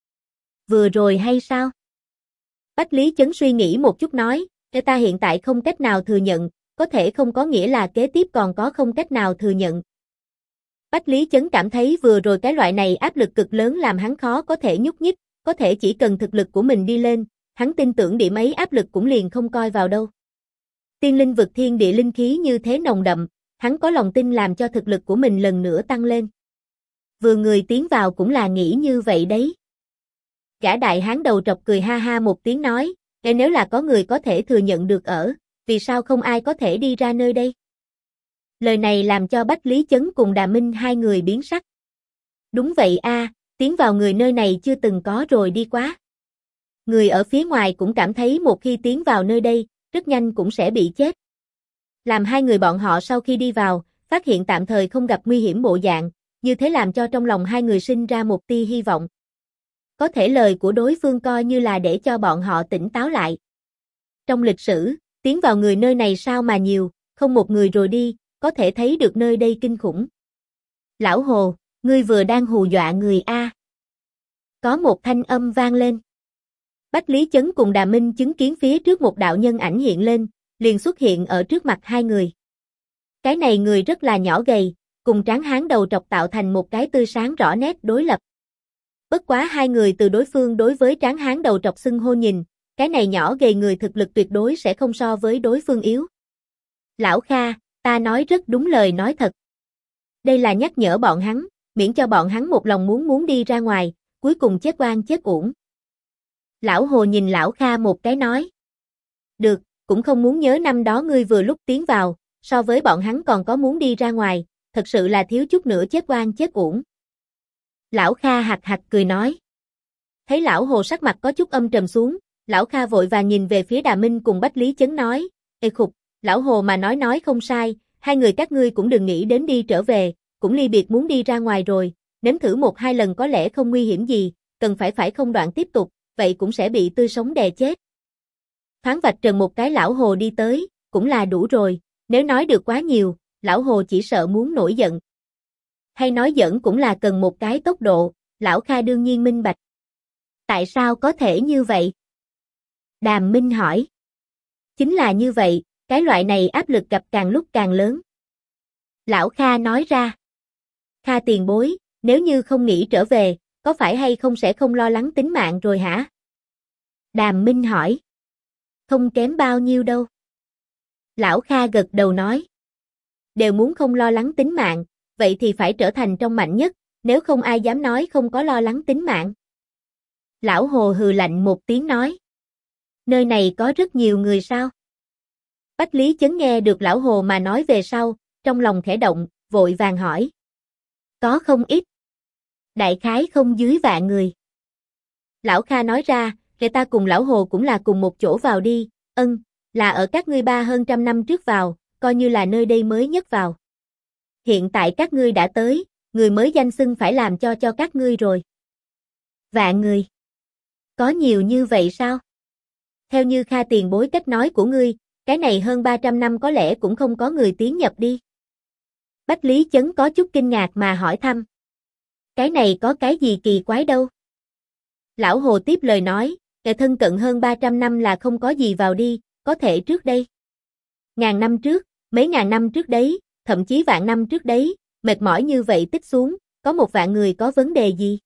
Vừa rồi hay sao? Bách Lý Chấn suy nghĩ một chút nói, ta hiện tại không cách nào thừa nhận, có thể không có nghĩa là kế tiếp còn có không cách nào thừa nhận. Bách Lý Chấn cảm thấy vừa rồi cái loại này áp lực cực lớn làm hắn khó có thể nhúc nhích, có thể chỉ cần thực lực của mình đi lên, hắn tin tưởng điểm ấy áp lực cũng liền không coi vào đâu. Tiên linh vực thiên địa linh khí như thế nồng đậm, hắn có lòng tin làm cho thực lực của mình lần nữa tăng lên. Vừa người tiến vào cũng là nghĩ như vậy đấy. Gã đại hán đầu trọc cười ha ha một tiếng nói, nếu là có người có thể thừa nhận được ở, vì sao không ai có thể đi ra nơi đây? Lời này làm cho Bách Lý Chấn cùng Đà Minh hai người biến sắc. Đúng vậy a, tiến vào người nơi này chưa từng có rồi đi quá. Người ở phía ngoài cũng cảm thấy một khi tiến vào nơi đây, rất nhanh cũng sẽ bị chết. Làm hai người bọn họ sau khi đi vào, phát hiện tạm thời không gặp nguy hiểm bộ dạng, như thế làm cho trong lòng hai người sinh ra một tia hy vọng. Có thể lời của đối phương coi như là để cho bọn họ tỉnh táo lại. Trong lịch sử, tiến vào người nơi này sao mà nhiều, không một người rồi đi, có thể thấy được nơi đây kinh khủng. Lão Hồ, ngươi vừa đang hù dọa người a. Có một thanh âm vang lên. Bách Lý Chấn cùng Đà Minh chứng kiến phía trước một đạo nhân ảnh hiện lên, liền xuất hiện ở trước mặt hai người. Cái này người rất là nhỏ gầy, cùng tráng hán đầu trọc tạo thành một cái tươi sáng rõ nét đối lập. Bất quá hai người từ đối phương đối với tráng hán đầu trọc xưng hô nhìn, cái này nhỏ gầy người thực lực tuyệt đối sẽ không so với đối phương yếu. Lão Kha, ta nói rất đúng lời nói thật. Đây là nhắc nhở bọn hắn, miễn cho bọn hắn một lòng muốn đi ra ngoài, cuối cùng chết oan chết uổng. Lão Hồ nhìn Lão Kha một cái nói. Được, cũng không muốn nhớ năm đó ngươi vừa lúc tiến vào, so với bọn hắn còn có muốn đi ra ngoài, thật sự là thiếu chút nữa chết oan chết uổng. Lão Kha hạc hạc cười nói. Thấy Lão Hồ sắc mặt có chút âm trầm xuống, Lão Kha vội vàng nhìn về phía Đà Minh cùng Bách Lý Chấn nói. Ê khục, Lão Hồ mà nói không sai, hai người các ngươi cũng đừng nghĩ đến đi trở về, cũng ly biệt muốn đi ra ngoài rồi, nếm thử một hai lần có lẽ không nguy hiểm gì, cần phải không đoạn tiếp tục, vậy cũng sẽ bị tươi sống đè chết. Thoáng vạch trần một cái Lão Hồ đi tới, cũng là đủ rồi, nếu nói được quá nhiều, Lão Hồ chỉ sợ muốn nổi giận. Hay nói giỡn cũng là cần một cái tốc độ, Lão Kha đương nhiên minh bạch. Tại sao có thể như vậy? Đàm Minh hỏi. Chính là như vậy, cái loại này áp lực gặp càng lúc càng lớn. Lão Kha nói ra. Kha tiền bối, nếu như không nghĩ trở về, có phải hay không sẽ không lo lắng tính mạng rồi hả? Đàm Minh hỏi. Không kém bao nhiêu đâu. Lão Kha gật đầu nói. Đều muốn không lo lắng tính mạng, vậy thì phải trở thành trong mạnh nhất, nếu không ai dám nói không có lo lắng tính mạng. Lão Hồ hừ lạnh một tiếng nói. Nơi này có rất nhiều người sao? Bách Lý Chấn nghe được Lão Hồ mà nói về sau, trong lòng khẽ động, vội vàng hỏi. Có không ít. Đại khái không dưới vạn người. Lão Kha nói ra, kể ta cùng Lão Hồ cũng là cùng một chỗ vào đi, là ở các ngươi hơn trăm năm trước vào, coi như là nơi đây mới nhất vào. Hiện tại các ngươi đã tới, người mới danh xưng phải làm cho các ngươi rồi. Vạn người. Có nhiều như vậy sao? Theo như Kha tiền bối cách nói của ngươi, cái này hơn 300 năm có lẽ cũng không có người tiến nhập đi. Bách Lý Chấn có chút kinh ngạc mà hỏi thăm. Cái này có cái gì kỳ quái đâu? Lão Hồ tiếp lời nói, kẻ thân cận hơn 300 năm là không có gì vào đi, có thể trước đây. Ngàn năm trước, mấy ngàn năm trước đấy, thậm chí vạn năm trước đấy, mệt mỏi như vậy tích xuống, có một vạn người có vấn đề gì?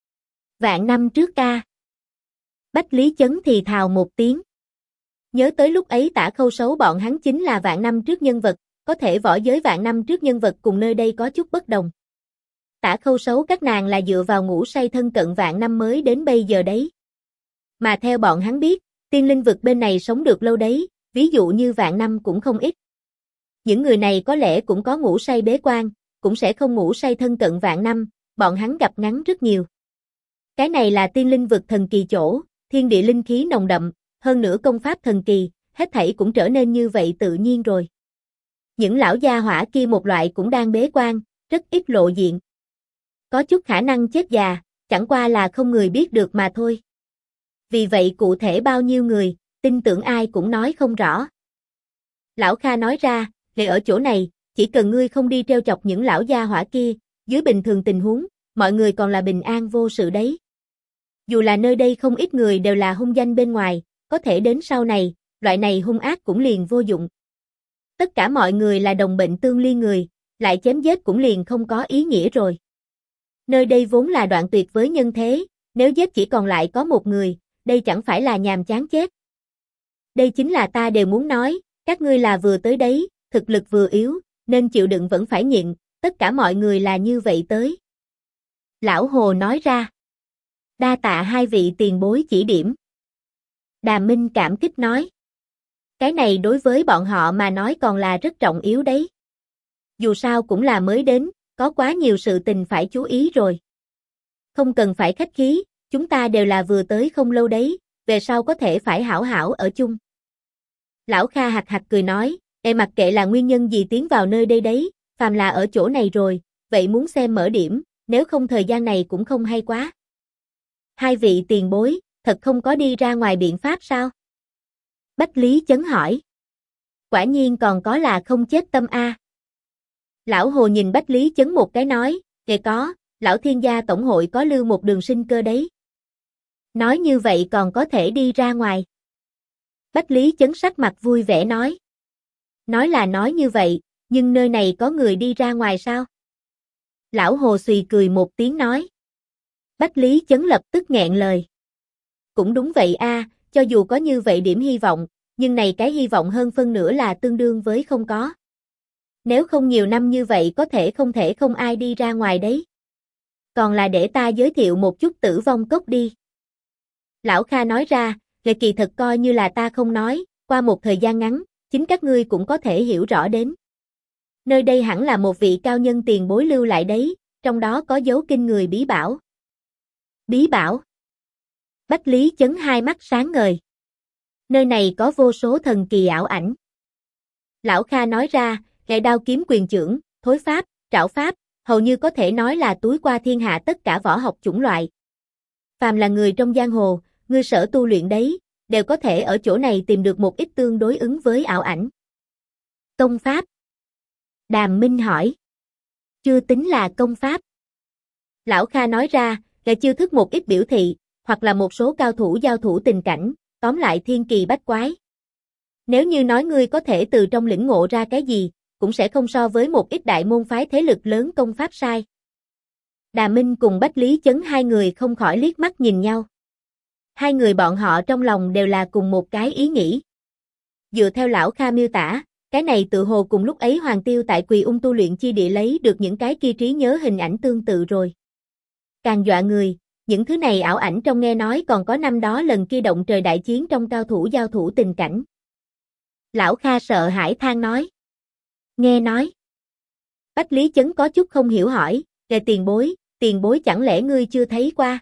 Vạn năm trước ca. Bách Lý Chấn thì thào một tiếng. Nhớ tới lúc ấy Tả Khâu Sấu bọn hắn chính là vạn năm trước nhân vật, có thể võ giới vạn năm trước nhân vật cùng nơi đây có chút bất đồng. Tả Khâu Sấu các nàng là dựa vào ngủ say thân cận vạn năm mới đến bây giờ đấy. Mà theo bọn hắn biết, tiên linh vực bên này sống được lâu đấy, ví dụ như vạn năm cũng không ít. Những người này có lẽ cũng có ngủ say bế quan, cũng sẽ không ngủ say thân cận vạn năm, bọn hắn gặp ngắn rất nhiều. Cái này là tiên linh vực thần kỳ chỗ, thiên địa linh khí nồng đậm, hơn nữa công pháp thần kỳ, hết thảy cũng trở nên như vậy tự nhiên rồi. Những lão gia hỏa kia một loại cũng đang bế quan, rất ít lộ diện. Có chút khả năng chết già, chẳng qua là không người biết được mà thôi. Vì vậy cụ thể bao nhiêu người, tin tưởng ai cũng nói không rõ. Lão Kha nói ra, để ở chỗ này, chỉ cần ngươi không đi treo chọc những lão gia hỏa kia, dưới bình thường tình huống, mọi người còn là bình an vô sự đấy. Dù là nơi đây không ít người đều là hung danh bên ngoài, có thể đến sau này, loại này hung ác cũng liền vô dụng. Tất cả mọi người là đồng bệnh tương liên người, lại chém giết cũng liền không có ý nghĩa rồi. Nơi đây vốn là đoạn tuyệt với nhân thế, nếu giết chỉ còn lại có một người, đây chẳng phải là nhàm chán chết. Đây chính là ta đều muốn nói, các ngươi là vừa tới đấy, thực lực vừa yếu, nên chịu đựng vẫn phải nhịn, tất cả mọi người là như vậy tới. Lão Hồ nói ra. Đa tạ hai vị tiền bối chỉ điểm. Đàm Minh cảm kích nói. Cái này đối với bọn họ mà nói còn là rất trọng yếu đấy. Dù sao cũng là mới đến, có quá nhiều sự tình phải chú ý rồi. Không cần phải khách khí, chúng ta đều là vừa tới không lâu đấy, về sau có thể phải hảo hảo ở chung. Lão Kha hạc hạc cười nói, mặc kệ là nguyên nhân gì tiến vào nơi đây đấy, phàm là ở chỗ này rồi, vậy muốn xem mở điểm, nếu không thời gian này cũng không hay quá. Hai vị tiền bối, thật không có đi ra ngoài biện pháp sao? Bách Lý Chấn hỏi. Quả nhiên còn có là không chết tâm a. Lão Hồ nhìn Bách Lý Chấn một cái nói, có, lão thiên gia tổng hội có lưu một đường sinh cơ đấy. Nói như vậy còn có thể đi ra ngoài. Bách Lý Chấn sắc mặt vui vẻ nói. Nói là nói như vậy, nhưng nơi này có người đi ra ngoài sao? Lão Hồ xùy cười một tiếng nói. Bách Lý Chấn lập tức nghẹn lời. Cũng đúng vậy a, cho dù có như vậy điểm hy vọng, nhưng này cái hy vọng hơn phân nửa là tương đương với không có. Nếu không nhiều năm như vậy có thể không ai đi ra ngoài đấy. Còn là để ta giới thiệu một chút Tử Vong Cốc đi. Lão Kha nói ra, kỳ thật coi như là ta không nói, qua một thời gian ngắn, chính các ngươi cũng có thể hiểu rõ đến. Nơi đây hẳn là một vị cao nhân tiền bối lưu lại đấy, trong đó có dấu kinh người bí bảo. Bí bảo? Bách Lý Chấn hai mắt sáng ngời. Nơi này có vô số thần kỳ ảo ảnh. Lão Kha nói ra, gậy đao kiếm quyền chưởng, thối pháp, trảo pháp, hầu như có thể nói là túi qua thiên hạ tất cả võ học chủng loại. Phàm là người trong giang hồ, ngươi sở tu luyện đấy, đều có thể ở chỗ này tìm được một ít tương đối ứng với ảo ảnh. Công pháp? Đàm Minh hỏi. Chưa tính là công pháp. Lão Kha nói ra, chiêu thức một ít biểu thị, hoặc là một số cao thủ giao thủ tình cảnh, tóm lại thiên kỳ bách quái. Nếu như nói ngươi có thể từ trong lĩnh ngộ ra cái gì, cũng sẽ không so với một ít đại môn phái thế lực lớn công pháp sai. Đàm Minh cùng Bách Lý Chấn hai người không khỏi liếc mắt nhìn nhau. Hai người bọn họ trong lòng đều là cùng một cái ý nghĩ. Dựa theo lão Kha miêu tả, cái này tự hồ cùng lúc ấy Hoàng Tiêu tại Quỳ tu luyện chi địa lấy được những cái kia trí nhớ hình ảnh tương tự rồi. Càng dọa người, những thứ này ảo ảnh trong nghe nói còn có năm đó lần kia động trời đại chiến trong cao thủ giao thủ tình cảnh. Lão Kha sợ hãi than nói. Nghe nói. Bách Lý Chấn có chút không hiểu hỏi, tiền bối chẳng lẽ ngươi chưa thấy qua?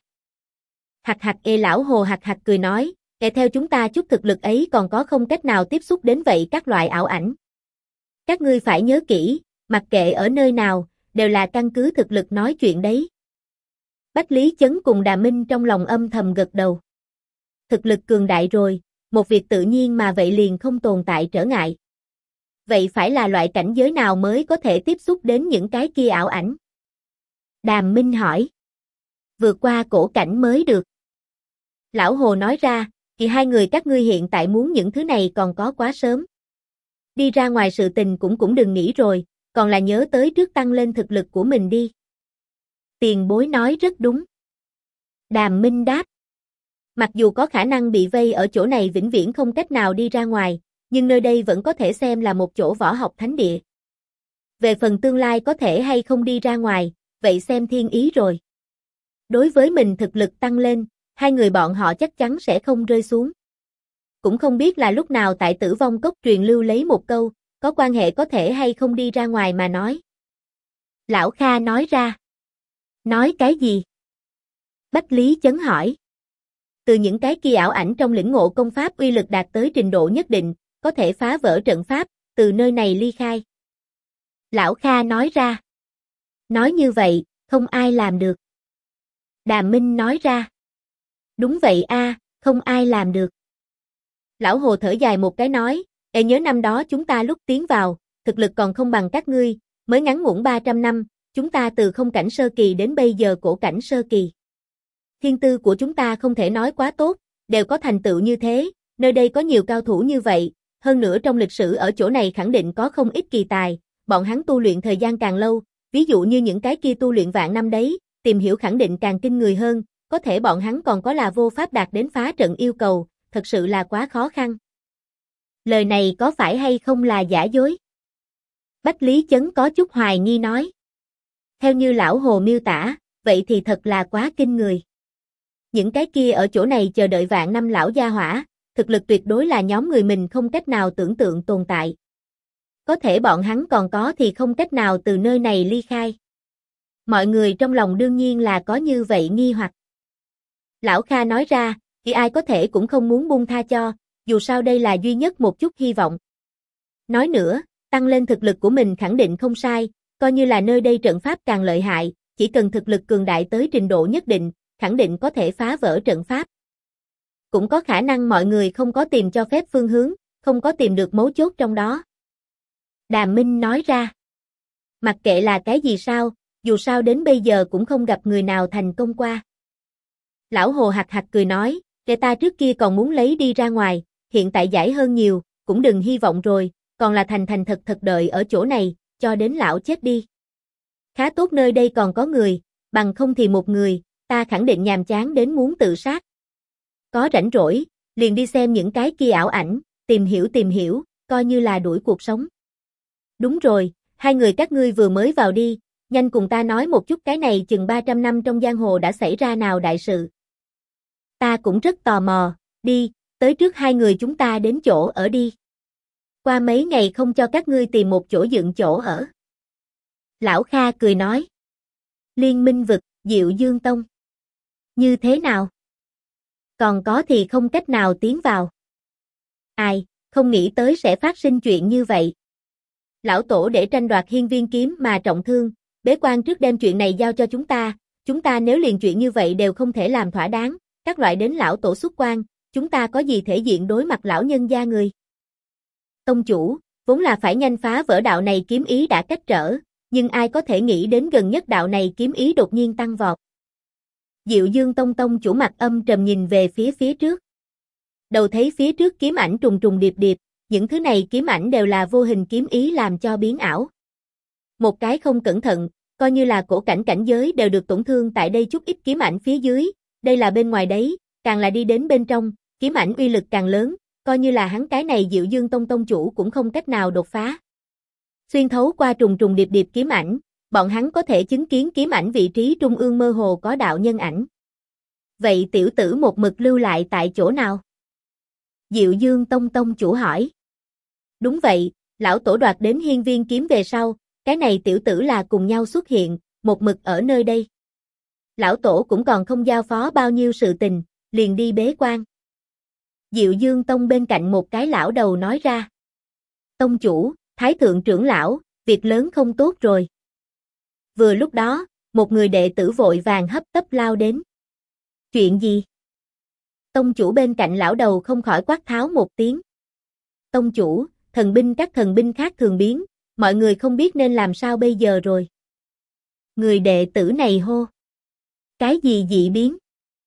Lão Hồ cười nói, theo chúng ta chút thực lực ấy còn có không cách nào tiếp xúc đến vậy các loại ảo ảnh. Các ngươi phải nhớ kỹ, mặc kệ ở nơi nào, đều là căn cứ thực lực nói chuyện đấy. Bách Lý Chấn cùng Đàm Minh trong lòng âm thầm gật đầu. Thực lực cường đại rồi, một việc tự nhiên mà vậy liền không tồn tại trở ngại. Vậy phải là loại cảnh giới nào mới có thể tiếp xúc đến những cái kia ảo ảnh? Đàm Minh hỏi. Vượt qua cổ cảnh mới được. Lão Hồ nói ra, thì hai người các ngươi hiện tại muốn những thứ này còn có quá sớm. Đi ra ngoài sự tình cũng đừng nghĩ rồi, còn là nhớ tới trước tăng lên thực lực của mình đi. Tiền bối nói rất đúng. Đàm Minh đáp. Mặc dù có khả năng bị vây ở chỗ này vĩnh viễn không cách nào đi ra ngoài, nhưng nơi đây vẫn có thể xem là một chỗ võ học thánh địa. Về phần tương lai có thể hay không đi ra ngoài, vậy xem thiên ý rồi. Đối với mình thực lực tăng lên, hai người bọn họ chắc chắn sẽ không rơi xuống. Cũng không biết là lúc nào tại Tử Vong Cốc truyền lưu lấy một câu, có quan hệ có thể hay không đi ra ngoài mà nói. Lão Kha nói ra. Nói cái gì? Bách Lý Chấn hỏi. Từ những cái kia ảo ảnh trong lĩnh ngộ công pháp uy lực đạt tới trình độ nhất định, có thể phá vỡ trận pháp, từ nơi này ly khai. Lão Kha nói ra. Nói như vậy, không ai làm được. Đàm Minh nói ra. Đúng vậy a, không ai làm được. Lão Hồ thở dài một cái nói, nhớ năm đó chúng ta lúc tiến vào, thực lực còn không bằng các ngươi, mới ngắn ngủn 300 năm, chúng ta từ không cảnh sơ kỳ đến bây giờ cổ cảnh sơ kỳ. Thiên tư của chúng ta không thể nói quá tốt, đều có thành tựu như thế, nơi đây có nhiều cao thủ như vậy, hơn nữa trong lịch sử ở chỗ này khẳng định có không ít kỳ tài, bọn hắn tu luyện thời gian càng lâu, ví dụ như những cái kia tu luyện vạn năm đấy, tìm hiểu khẳng định càng kinh người hơn, có thể bọn hắn còn có là vô pháp đạt đến phá trận yêu cầu, thật sự là quá khó khăn. Lời này có phải hay không là giả dối? Bách Lý Chấn có chút hoài nghi nói. Theo như lão Hồ miêu tả, vậy thì thật là quá kinh người. Những cái kia ở chỗ này chờ đợi vạn năm lão gia hỏa, thực lực tuyệt đối là nhóm người mình không cách nào tưởng tượng tồn tại. Có thể bọn hắn còn có thì không cách nào từ nơi này ly khai. Mọi người trong lòng đương nhiên là có như vậy nghi hoặc. Lão Kha nói ra, thì ai có thể cũng không muốn buông tha cho, dù sao đây là duy nhất một chút hy vọng. Nói nữa, tăng lên thực lực của mình khẳng định không sai, coi như là nơi đây trận pháp càng lợi hại, chỉ cần thực lực cường đại tới trình độ nhất định, khẳng định có thể phá vỡ trận pháp. Cũng có khả năng mọi người không có tìm cho phép phương hướng, không có tìm được mấu chốt trong đó. Đàm Minh nói ra. Mặc kệ là cái gì sao, dù sao đến bây giờ cũng không gặp người nào thành công qua. Lão Hồ hạc hạc cười nói, kẻ ta trước kia còn muốn lấy đi ra ngoài, hiện tại giải hơn nhiều, cũng đừng hy vọng rồi, còn là thành thành thật thật đợi ở chỗ này, cho đến lão chết đi. Khá tốt nơi đây còn có người, bằng không thì một người, ta khẳng định nhàm chán đến muốn tự sát. Có rảnh rỗi, liền đi xem những cái kia ảo ảnh, tìm hiểu, coi như là đuổi cuộc sống. Đúng rồi, hai người các ngươi vừa mới vào đi, nhanh cùng ta nói một chút cái này chừng 300 năm trong giang hồ đã xảy ra nào đại sự. Ta cũng rất tò mò, đi, tới trước hai người chúng ta đến chỗ ở đi. Qua mấy ngày không cho các ngươi tìm một chỗ dựng chỗ ở. Lão Kha cười nói. Liên Minh Vực, Diệu Dương Tông. Như thế nào? Còn có thì không cách nào tiến vào. Ai, không nghĩ tới sẽ phát sinh chuyện như vậy. Lão Tổ để tranh đoạt hiên viên kiếm mà trọng thương, bế quan trước đem chuyện này giao cho chúng ta nếu liền chuyện như vậy đều không thể làm thỏa đáng, các loại đến Lão Tổ xuất quan, chúng ta có gì thể diện đối mặt lão nhân gia người. Tông chủ, vốn là phải nhanh phá vỡ đạo này kiếm ý đã cách trở, nhưng ai có thể nghĩ đến gần nhất đạo này kiếm ý đột nhiên tăng vọt. Diệu Dương Tông tông chủ mặt âm trầm nhìn về phía trước. Đầu thấy phía trước kiếm ảnh trùng trùng điệp điệp, những thứ này kiếm ảnh đều là vô hình kiếm ý làm cho biến ảo. Một cái không cẩn thận, coi như là cổ cảnh giới đều được tổn thương tại đây chút ít kiếm ảnh phía dưới, đây là bên ngoài đấy, càng là đi đến bên trong, kiếm ảnh uy lực càng lớn, coi như là hắn cái này Diệu Dương Tông tông chủ cũng không cách nào đột phá. Xuyên thấu qua trùng trùng điệp điệp kiếm ảnh, bọn hắn có thể chứng kiến kiếm ảnh vị trí trung ương mơ hồ có đạo nhân ảnh. Vậy tiểu tử một mực lưu lại tại chỗ nào? Diệu Dương Tông tông chủ hỏi. Đúng vậy, lão tổ đoạt đến hiên viên kiếm về sau, cái này tiểu tử là cùng nhau xuất hiện, một mực ở nơi đây. Lão tổ cũng còn không giao phó bao nhiêu sự tình, liền đi bế quan. Diệu Dương Tông bên cạnh một cái lão đầu nói ra. Tông chủ, Thái thượng trưởng lão, việc lớn không tốt rồi. Vừa lúc đó, một người đệ tử vội vàng hấp tấp lao đến. Chuyện gì? Tông chủ bên cạnh lão đầu không khỏi quát tháo một tiếng. Tông chủ, các thần binh khác thường biến, mọi người không biết nên làm sao bây giờ rồi. Người đệ tử này hô. Cái gì dị biến?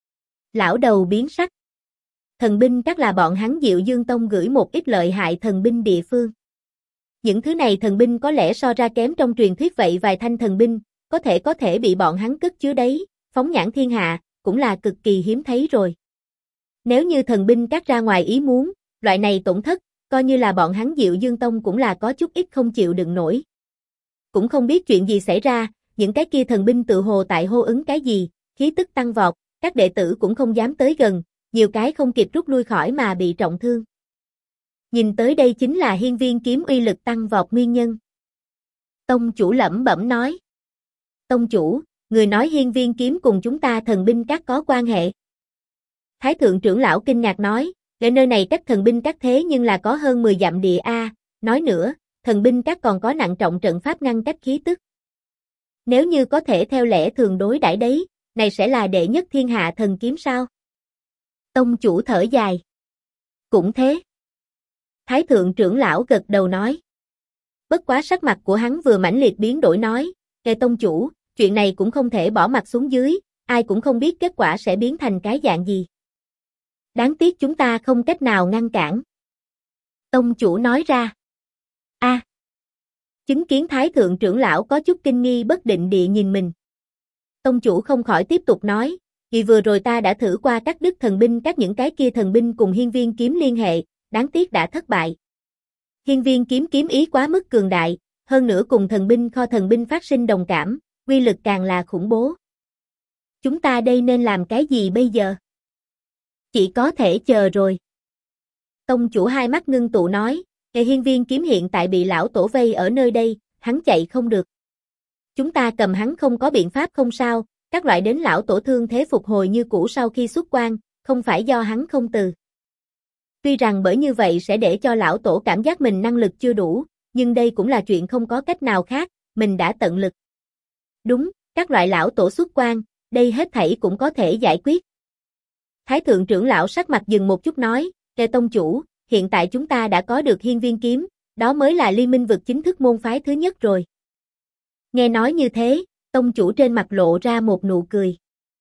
Lão đầu biến sắc. Thần binh các là bọn hắn Diệu Dương Tông gửi một ít lợi hại thần binh địa phương. Những thứ này thần binh có lẽ so ra kém trong truyền thuyết vậy vài thanh thần binh, có thể bị bọn hắn cất chứa đấy, phóng nhãn thiên hạ, cũng là cực kỳ hiếm thấy rồi. Nếu như thần binh các ra ngoài ý muốn, loại này tổn thất, coi như là bọn hắn Diệu Dương Tông cũng là có chút ít không chịu đựng nổi. Cũng không biết chuyện gì xảy ra, những cái kia thần binh tự hồ tại hô ứng cái gì, khí tức tăng vọt, các đệ tử cũng không dám tới gần, nhiều cái không kịp rút lui khỏi mà bị trọng thương. Nhìn tới đây chính là hiên viên kiếm uy lực tăng vọt nguyên nhân. Tông chủ lẩm bẩm nói. Tông chủ, người nói hiên viên kiếm cùng chúng ta thần binh các có quan hệ. Thái thượng trưởng lão kinh ngạc nói, ở nơi này cách thần binh các thế nhưng là có hơn 10 dặm địa a, nói nữa, thần binh các còn có nặng trọng trận pháp ngăn cách khí tức. Nếu như có thể theo lẽ thường đối đãi đấy, này sẽ là đệ nhất thiên hạ thần kiếm sao? Tông chủ thở dài. Cũng thế. Thái thượng trưởng lão gật đầu nói. Bất quá sắc mặt của hắn vừa mãnh liệt biến đổi nói, nghe tông chủ, chuyện này cũng không thể bỏ mặt xuống dưới, ai cũng không biết kết quả sẽ biến thành cái dạng gì. Đáng tiếc chúng ta không cách nào ngăn cản. Tông chủ nói ra. Chứng kiến Thái thượng trưởng lão có chút kinh nghi bất định địa nhìn mình. Tông chủ không khỏi tiếp tục nói, vì vừa rồi ta đã thử qua cắt đứt thần binh các những cái kia thần binh cùng hiên viên kiếm liên hệ, đáng tiếc đã thất bại. Hiên viên kiếm kiếm ý quá mức cường đại, hơn nữa cùng thần binh kho thần binh phát sinh đồng cảm, uy lực càng là khủng bố. Chúng ta đây nên làm cái gì bây giờ? Chỉ có thể chờ rồi. Tông chủ hai mắt ngưng tụ nói, hiên viên kiếm hiện tại bị lão tổ vây ở nơi đây, hắn chạy không được. Chúng ta cầm hắn không có biện pháp không sao, các loại đến lão tổ thương thế phục hồi như cũ sau khi xuất quan, không phải do hắn không từ. Tuy rằng bởi như vậy sẽ để cho lão tổ cảm giác mình năng lực chưa đủ, nhưng đây cũng là chuyện không có cách nào khác, mình đã tận lực. Đúng, các loại lão tổ xuất quan, đây hết thảy cũng có thể giải quyết. Thái thượng trưởng lão sắc mặt dừng một chút nói, kẻ tông chủ, hiện tại chúng ta đã có được hiên viên kiếm, đó mới là Liên Minh vực chính thức môn phái thứ nhất rồi. Nghe nói như thế, tông chủ trên mặt lộ ra một nụ cười.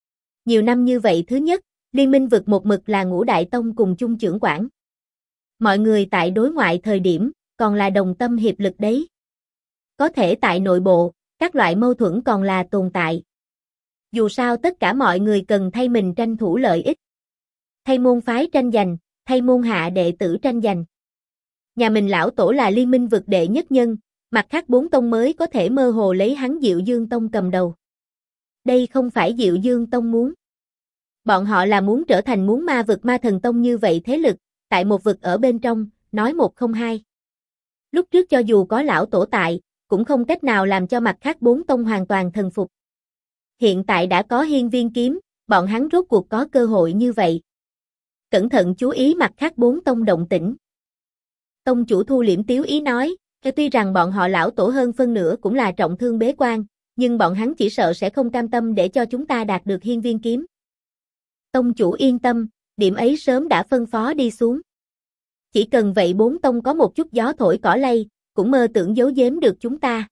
Nhiều năm như vậy thứ nhất, Liên minh vực một mực là Ngũ Đại Tông cùng chung chưởng quản. Mọi người tại đối ngoại thời điểm, còn là đồng tâm hiệp lực đấy. Có thể tại nội bộ, các loại mâu thuẫn còn là tồn tại. Dù sao tất cả mọi người cần thay mình tranh thủ lợi ích. Thay môn phái tranh giành, thay môn hạ đệ tử tranh giành. Nhà mình lão tổ là liên minh vực đệ nhất nhân, mặt khác 4 tông mới có thể mơ hồ lấy hắn Diệu Dương Tông cầm đầu. Đây không phải Diệu Dương Tông muốn. Bọn họ là muốn trở thành muốn ma vực Ma Thần Tông như vậy thế lực, tại một vực ở bên trong, nói một không hai. Lúc trước cho dù có lão tổ tại, cũng không cách nào làm cho mặt khác 4 tông hoàn toàn thần phục. Hiện tại đã có Hiên Viên Kiếm, bọn hắn rốt cuộc có cơ hội như vậy. Cẩn thận chú ý mặt khác 4 tông động tĩnh. Tông chủ thu liễm tiếu ý nói, tuy rằng bọn họ lão tổ hơn phân nửa cũng là trọng thương bế quan, nhưng bọn hắn chỉ sợ sẽ không cam tâm để cho chúng ta đạt được Hiên Viên Kiếm. Tông chủ yên tâm, điểm ấy sớm đã phân phó đi xuống. Chỉ cần vậy 4 tông có một chút gió thổi cỏ lay, cũng mơ tưởng giấu giếm được chúng ta.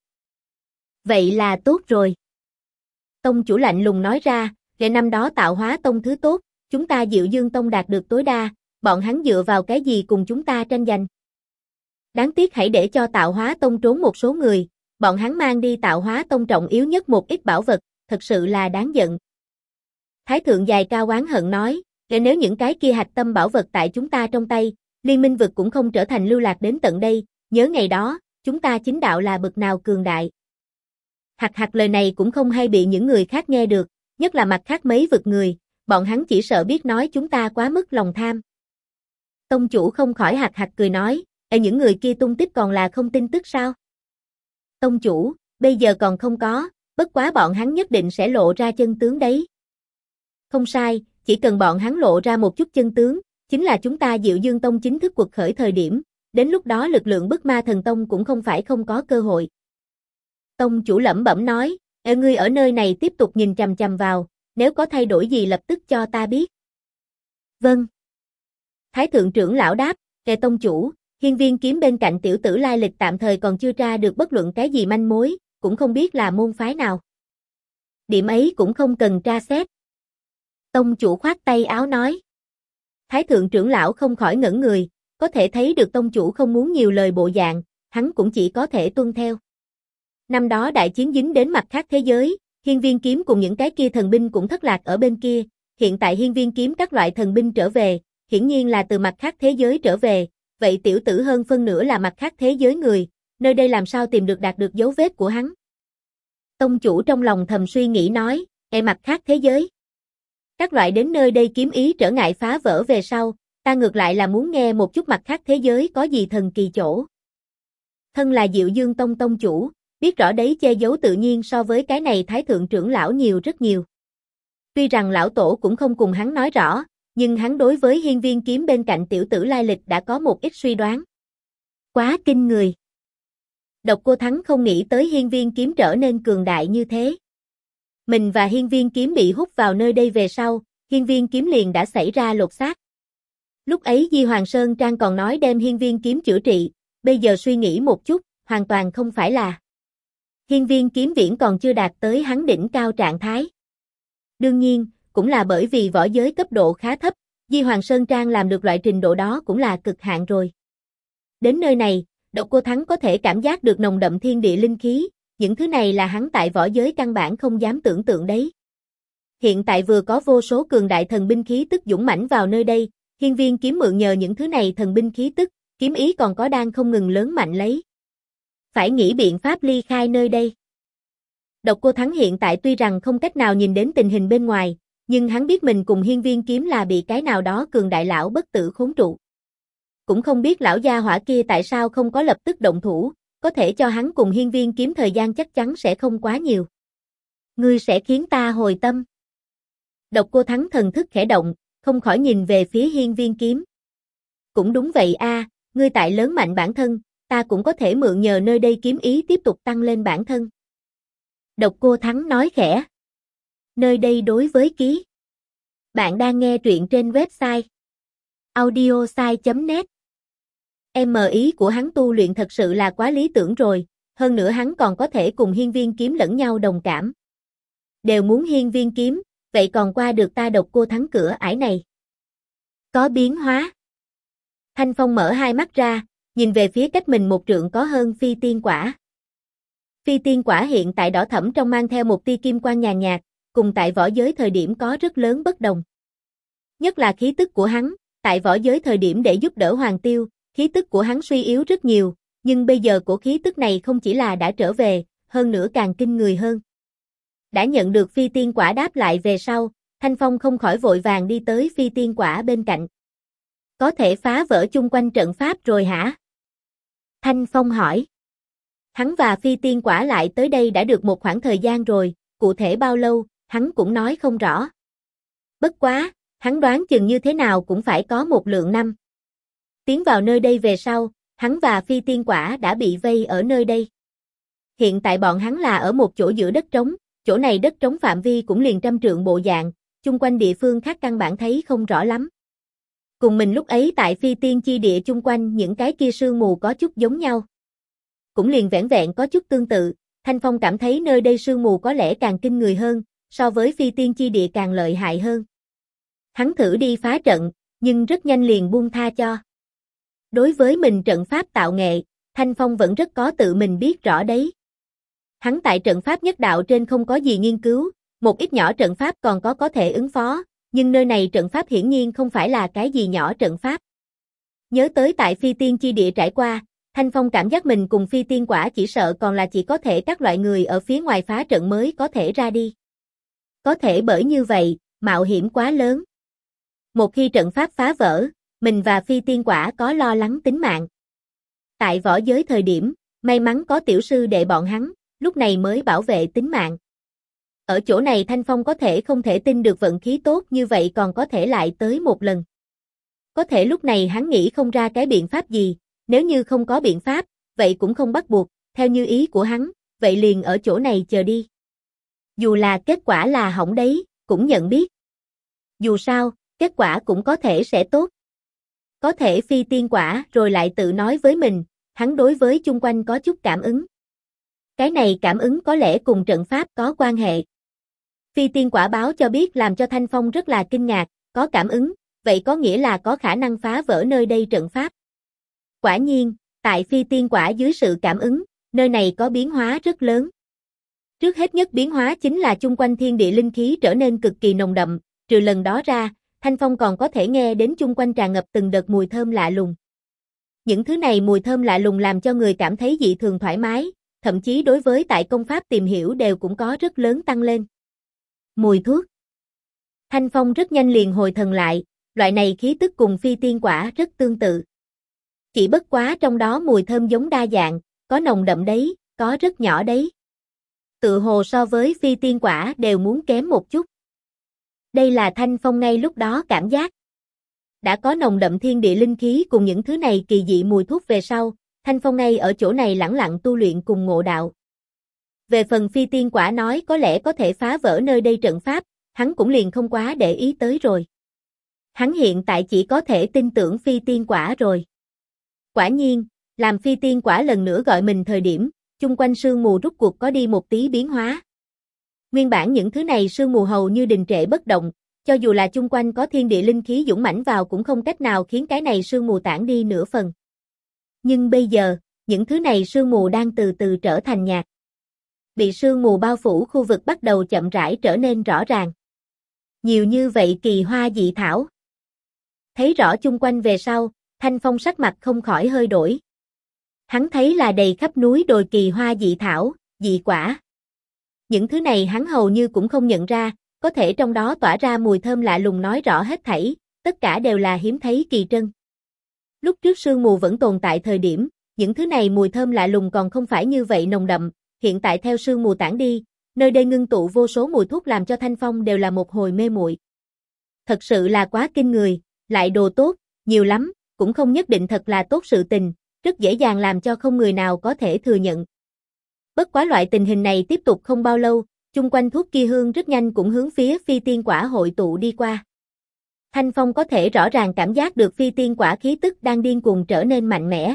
Vậy là tốt rồi. Tông chủ lạnh lùng nói ra, ngày năm đó Tạo Hóa Tông thứ tốt, chúng ta Diệu Dương Tông đạt được tối đa, bọn hắn dựa vào cái gì cùng chúng ta tranh giành. Đáng tiếc hãy để cho Tạo Hóa Tông trốn một số người, bọn hắn mang đi Tạo Hóa Tông trọng yếu nhất một ít bảo vật, thật sự là đáng giận. Thái thượng dài cao oán hận nói, nếu những cái kia hạch tâm bảo vật tại chúng ta trong tay, liên minh vực cũng không trở thành lưu lạc đến tận đây, nhớ ngày đó, chúng ta chính đạo là bực nào cường đại. Hạc lời này cũng không hay bị những người khác nghe được, nhất là mặt khác mấy vực người, bọn hắn chỉ sợ biết nói chúng ta quá mức lòng tham. Tông chủ không khỏi hạc cười nói, những người kia tung tích còn là không tin tức sao? Tông chủ, bây giờ còn không có, bất quá bọn hắn nhất định sẽ lộ ra chân tướng đấy. Không sai, chỉ cần bọn hắn lộ ra một chút chân tướng, chính là chúng ta Diệu Dương Tông chính thức quật khởi thời điểm, đến lúc đó lực lượng bức Ma Thần Tông cũng không phải không có cơ hội. Tông chủ lẩm bẩm nói, ngươi ở nơi này tiếp tục nhìn chằm chằm vào, nếu có thay đổi gì lập tức cho ta biết. Vâng. Thái thượng trưởng lão đáp, tông chủ, Hiên Viên Kiếm bên cạnh tiểu tử lai lịch tạm thời còn chưa tra được bất luận cái gì manh mối, cũng không biết là môn phái nào. Điểm ấy cũng không cần tra xét. Tông chủ khoát tay áo nói. Thái thượng trưởng lão không khỏi ngẩn người, có thể thấy được tông chủ không muốn nhiều lời bộ dạng, hắn cũng chỉ có thể tuân theo. Năm đó đại chiến dính đến mặt khác thế giới, Hiên Viên Kiếm cùng những cái kia thần binh cũng thất lạc ở bên kia, hiện tại Hiên Viên Kiếm các loại thần binh trở về, hiển nhiên là từ mặt khác thế giới trở về, vậy tiểu tử hơn phân nửa là mặt khác thế giới người, nơi đây làm sao tìm được đạt được dấu vết của hắn. Tông chủ trong lòng thầm suy nghĩ nói, mặt khác thế giới. Các loại đến nơi đây kiếm ý trở ngại phá vỡ về sau, ta ngược lại là muốn nghe một chút mặt khác thế giới có gì thần kỳ chỗ. Thân là Diệu Dương Tông tông chủ, biết rõ đấy che giấu tự nhiên so với cái này thái thượng trưởng lão nhiều rất nhiều. Tuy rằng lão tổ cũng không cùng hắn nói rõ, nhưng hắn đối với Hiên Viên Kiếm bên cạnh tiểu tử lai lịch đã có một ít suy đoán. Quá kinh người. Độc Cô Thắng không nghĩ tới Hiên Viên Kiếm trở nên cường đại như thế. Mình và Hiên Viên Kiếm bị hút vào nơi đây về sau, Hiên Viên Kiếm liền đã xảy ra lột xác. Lúc ấy Di Hoàng Sơn Trang còn nói đem Hiên Viên Kiếm chữa trị, bây giờ suy nghĩ một chút, hoàn toàn không phải là. Hiên Viên Kiếm viễn còn chưa đạt tới hắn đỉnh cao trạng thái. Đương nhiên, cũng là bởi vì võ giới cấp độ khá thấp, Di Hoàng Sơn Trang làm được loại trình độ đó cũng là cực hạn rồi. Đến nơi này, Độc Cô Thắng có thể cảm giác được nồng đậm thiên địa linh khí, những thứ này là hắn tại võ giới căn bản không dám tưởng tượng đấy. Hiện tại vừa có vô số cường đại thần binh khí tức dũng mãnh vào nơi đây, Hiên Viên Kiếm mượn nhờ những thứ này thần binh khí tức, kiếm ý còn có đang không ngừng lớn mạnh lấy. Phải nghĩ biện pháp ly khai nơi đây. Độc Cô Thắng hiện tại tuy rằng không cách nào nhìn đến tình hình bên ngoài, nhưng hắn biết mình cùng Hiên Viên Kiếm là bị cái nào đó cường đại lão bất tử khốn trụ. Cũng không biết lão gia hỏa kia tại sao không có lập tức động thủ, có thể cho hắn cùng Hiên Viên Kiếm thời gian chắc chắn sẽ không quá nhiều. Ngươi sẽ khiến ta hồi tâm. Độc Cô Thắng thần thức khẽ động, không khỏi nhìn về phía Hiên Viên Kiếm. Cũng đúng vậy a, ngươi tại lớn mạnh bản thân, ta cũng có thể mượn nhờ nơi đây kiếm ý tiếp tục tăng lên bản thân. Độc Cô Thắng nói khẽ. Nơi đây đối với ký. Bạn đang nghe truyện trên website audiosai.net. Ý của hắn tu luyện thật sự là quá lý tưởng rồi, hơn nữa hắn còn có thể cùng Hiên Viên Kiếm lẫn nhau đồng cảm. Đều muốn Hiên Viên Kiếm, vậy còn qua được ta độc cô thắng cửa ải này. Có biến hóa. Thanh Phong mở hai mắt ra, nhìn về phía cách mình một trượng có hơn phi tiên quả. Phi tiên quả hiện tại đỏ thẫm trong mang theo một tia kim quang nhàn nhạt, cùng tại võ giới thời điểm có rất lớn bất đồng. Nhất là khí tức của hắn, tại võ giới thời điểm để giúp đỡ Hoàng Tiêu, khí tức của hắn suy yếu rất nhiều, nhưng bây giờ của khí tức này không chỉ là đã trở về, hơn nữa càng kinh người hơn. Đã nhận được phi tiên quả đáp lại về sau, Thanh Phong không khỏi vội vàng đi tới phi tiên quả bên cạnh. Có thể phá vỡ chung quanh trận pháp rồi hả? Thanh Phong hỏi. Hắn và phi tiên quả lại tới đây đã được một khoảng thời gian rồi, cụ thể bao lâu, hắn cũng nói không rõ. Bất quá, hắn đoán chừng như thế nào cũng phải có một lượng năm. Tiến vào nơi đây về sau, hắn và phi tiên quả đã bị vây ở nơi đây. Hiện tại bọn hắn là ở một chỗ giữa đất trống, chỗ này đất trống phạm vi cũng liền 100 trượng bộ dạng, chung quanh địa phương khác căn bản thấy không rõ lắm. Cùng mình lúc ấy tại phi tiên chi địa chung quanh những cái kia sương mù có chút giống nhau. Cũng liền vẻn vẹn có chút tương tự, Thanh Phong cảm thấy nơi đây sương mù có lẽ càng kinh người hơn, so với phi tiên chi địa càng lợi hại hơn. Hắn thử đi phá trận, nhưng rất nhanh liền buông tha cho. Đối với mình trận pháp tạo nghệ, Thanh Phong vẫn rất có tự mình biết rõ đấy. Hắn tại trận pháp nhất đạo trên không có gì nghiên cứu, một ít nhỏ trận pháp còn có thể ứng phó, nhưng nơi này trận pháp hiển nhiên không phải là cái gì nhỏ trận pháp. Nhớ tới tại phi tiên chi địa trải qua, Thanh Phong cảm giác mình cùng phi tiên quả chỉ sợ còn là chỉ có thể các loại người ở phía ngoài phá trận mới có thể ra đi. Có thể bởi như vậy, mạo hiểm quá lớn. Một khi trận pháp phá vỡ, mình và phi tiên quả có lo lắng tính mạng. Tại võ giới thời điểm, may mắn có tiểu sư đệ bọn hắn, lúc này mới bảo vệ tính mạng. Ở chỗ này Thanh Phong có thể không thể tin được vận khí tốt như vậy còn có thể lại tới một lần. Có thể lúc này hắn nghĩ không ra cái biện pháp gì, nếu như không có biện pháp, vậy cũng không bắt buộc, theo như ý của hắn, vậy liền ở chỗ này chờ đi. Dù là kết quả là hỏng đấy, cũng nhận biết. Dù sao, kết quả cũng có thể sẽ tốt. Có thể phi tiên quả rồi lại tự nói với mình, hắn đối với chung quanh có chút cảm ứng. Cái này cảm ứng có lẽ cùng trận pháp có quan hệ. Phi tiên quả báo cho biết làm cho Thanh Phong rất là kinh ngạc, có cảm ứng, vậy có nghĩa là có khả năng phá vỡ nơi đây trận pháp. Quả nhiên, tại phi tiên quả dưới sự cảm ứng, nơi này có biến hóa rất lớn. Trước hết nhất biến hóa chính là chung quanh thiên địa linh khí trở nên cực kỳ nồng đậm, trừ lần đó ra, Thanh Phong còn có thể nghe đến chung quanh tràn ngập từng đợt mùi thơm lạ lùng. Những thứ này mùi thơm lạ lùng làm cho người cảm thấy dị thường thoải mái, thậm chí đối với tại công pháp tìm hiểu đều cũng có rất lớn tăng lên. Mùi thuốc. Thanh Phong rất nhanh liền hồi thần lại, loại này khí tức cùng phi tiên quả rất tương tự. Chỉ bất quá trong đó mùi thơm giống đa dạng, có nồng đậm đấy, có rất nhỏ đấy. Tự hồ so với phi tiên quả đều muốn kém một chút. Đây là Thanh Phong ngay lúc đó cảm giác. Đã có nồng đậm thiên địa linh khí cùng những thứ này kỳ dị mùi thuốc về sau, Thanh Phong ngay ở chỗ này lẳng lặng tu luyện cùng ngộ đạo. Về phần phi tiên quả nói có lẽ có thể phá vỡ nơi đây trận pháp, hắn cũng liền không quá để ý tới rồi. Hắn hiện tại chỉ có thể tin tưởng phi tiên quả rồi. Quả nhiên, làm phi tiên quả lần nữa gọi mình thời điểm, chung quanh sương mù rút cuộc có đi một tí biến hóa. Nguyên bản những thứ này sương mù hầu như đình trệ bất động, cho dù là chung quanh có thiên địa linh khí dũng mãnh vào cũng không cách nào khiến cái này sương mù tản đi nửa phần. Nhưng bây giờ, những thứ này sương mù đang từ từ trở thành nhạt. Bị sương mù bao phủ khu vực bắt đầu chậm rãi trở nên rõ ràng. Nhiều như vậy kỳ hoa dị thảo. Thấy rõ chung quanh về sau, Thanh Phong sắc mặt không khỏi hơi đổi. Hắn thấy là đầy khắp núi đồi kỳ hoa dị thảo, dị quả. Những thứ này hắn hầu như cũng không nhận ra, có thể trong đó tỏa ra mùi thơm lạ lùng nói rõ hết thảy, tất cả đều là hiếm thấy kỳ trân. Lúc trước sương mù vẫn tồn tại thời điểm, những thứ này mùi thơm lạ lùng còn không phải như vậy nồng đậm, hiện tại theo sương mù tản đi, nơi đây ngưng tụ vô số mùi thuốc làm cho Thanh Phong đều là một hồi mê muội. Thật sự là quá kinh người, lại đồ tốt, nhiều lắm, cũng không nhất định thật là tốt sự tình, rất dễ dàng làm cho không người nào có thể thừa nhận. Bất quá loại tình hình này tiếp tục không bao lâu, chung quanh thuốc kia hương rất nhanh cũng hướng phía phi tiên quả hội tụ đi qua. Thanh Phong có thể rõ ràng cảm giác được phi tiên quả khí tức đang điên cuồng trở nên mạnh mẽ.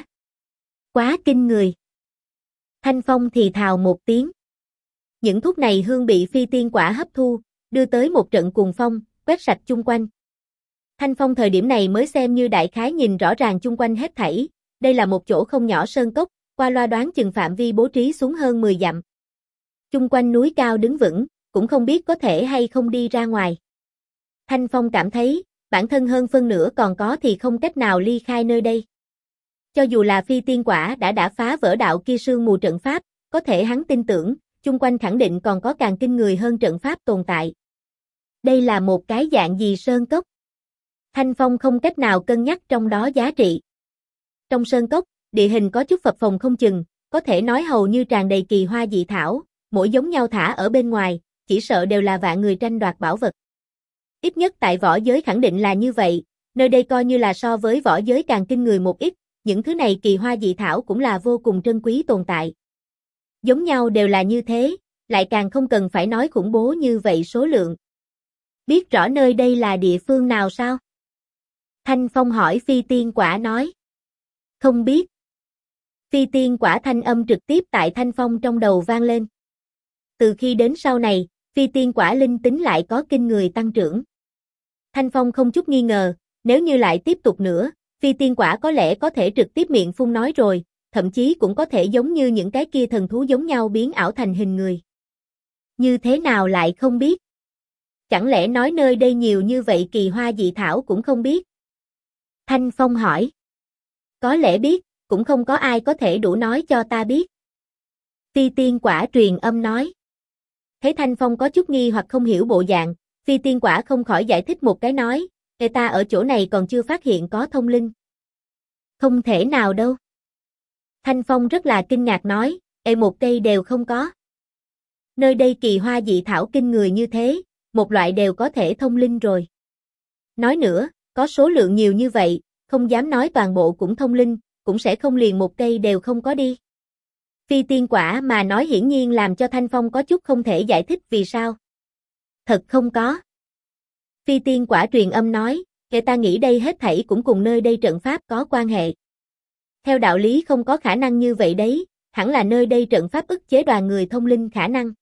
Quá kinh người. Thanh Phong thì thào một tiếng. Những thuốc này hương bị phi tiên quả hấp thu, đưa tới một trận cuồng phong, quét sạch chung quanh. Thanh Phong thời điểm này mới xem như đại khái nhìn rõ ràng chung quanh hết thảy, đây là một chỗ không nhỏ sơn cốc, qua loa đoán chừng phạm vi bố trí xuống hơn 10 dặm. Chung quanh núi cao đứng vững, cũng không biết có thể hay không đi ra ngoài. Thanh Phong cảm thấy, bản thân hơn phân nửa còn có thì không cách nào ly khai nơi đây. Cho dù là phi tiên quả đã phá vỡ đạo kia sương mù trận pháp, có thể hắn tin tưởng, chung quanh khẳng định còn có càng kinh người hơn trận pháp tồn tại. Đây là một cái dạng gì sơn cốc? Thanh Phong không cách nào cân nhắc trong đó giá trị. Trong sơn cốc, địa hình có chút phập phồng không chừng, có thể nói hầu như tràn đầy kỳ hoa dị thảo, mỗi giống nhau thả ở bên ngoài, chỉ sợ đều là vạn người tranh đoạt bảo vật. Ít nhất tại võ giới khẳng định là như vậy, nơi đây coi như là so với võ giới càng kinh người một ít, những thứ này kỳ hoa dị thảo cũng là vô cùng trân quý tồn tại. Giống nhau đều là như thế, lại càng không cần phải nói khủng bố như vậy số lượng. Biết rõ nơi đây là địa phương nào sao? Thanh Phong hỏi phi tiên quả nói. Không biết. Phi tiên quả thanh âm trực tiếp tại Thanh Phong trong đầu vang lên. Từ khi đến sau này, phi tiên quả linh tính lại có kinh người tăng trưởng. Thanh Phong không chút nghi ngờ, nếu như lại tiếp tục nữa, phi tiên quả có lẽ có thể trực tiếp miệng phun nói rồi, thậm chí cũng có thể giống như những cái kia thần thú giống nhau biến ảo thành hình người. Như thế nào lại không biết? Chẳng lẽ nói nơi đây nhiều như vậy kỳ hoa dị thảo cũng không biết? Thanh Phong hỏi. Có lẽ biết, cũng không có ai có thể đủ nói cho ta biết. Phi tiên quả truyền âm nói. Thấy Thanh Phong có chút nghi hoặc không hiểu bộ dạng, phi tiên quả không khỏi giải thích một cái nói, ta ở chỗ này còn chưa phát hiện có thông linh. Không thể nào đâu. Thanh Phong rất là kinh ngạc nói, một cây đều không có. Nơi đây kỳ hoa dị thảo kinh người như thế, một loại đều có thể thông linh rồi. Nói nữa, có số lượng nhiều như vậy, không dám nói toàn bộ cũng thông linh, cũng sẽ không liền một cây đều không có đi. Phi tiên quả mà nói hiển nhiên làm cho Thanh Phong có chút không thể giải thích vì sao. Thật không có. Phi tiên quả truyền âm nói, ta nghĩ đây hết thảy cũng cùng nơi đây trận pháp có quan hệ. Theo đạo lý không có khả năng như vậy đấy, hẳn là nơi đây trận pháp ức chế đoàn người thông linh khả năng.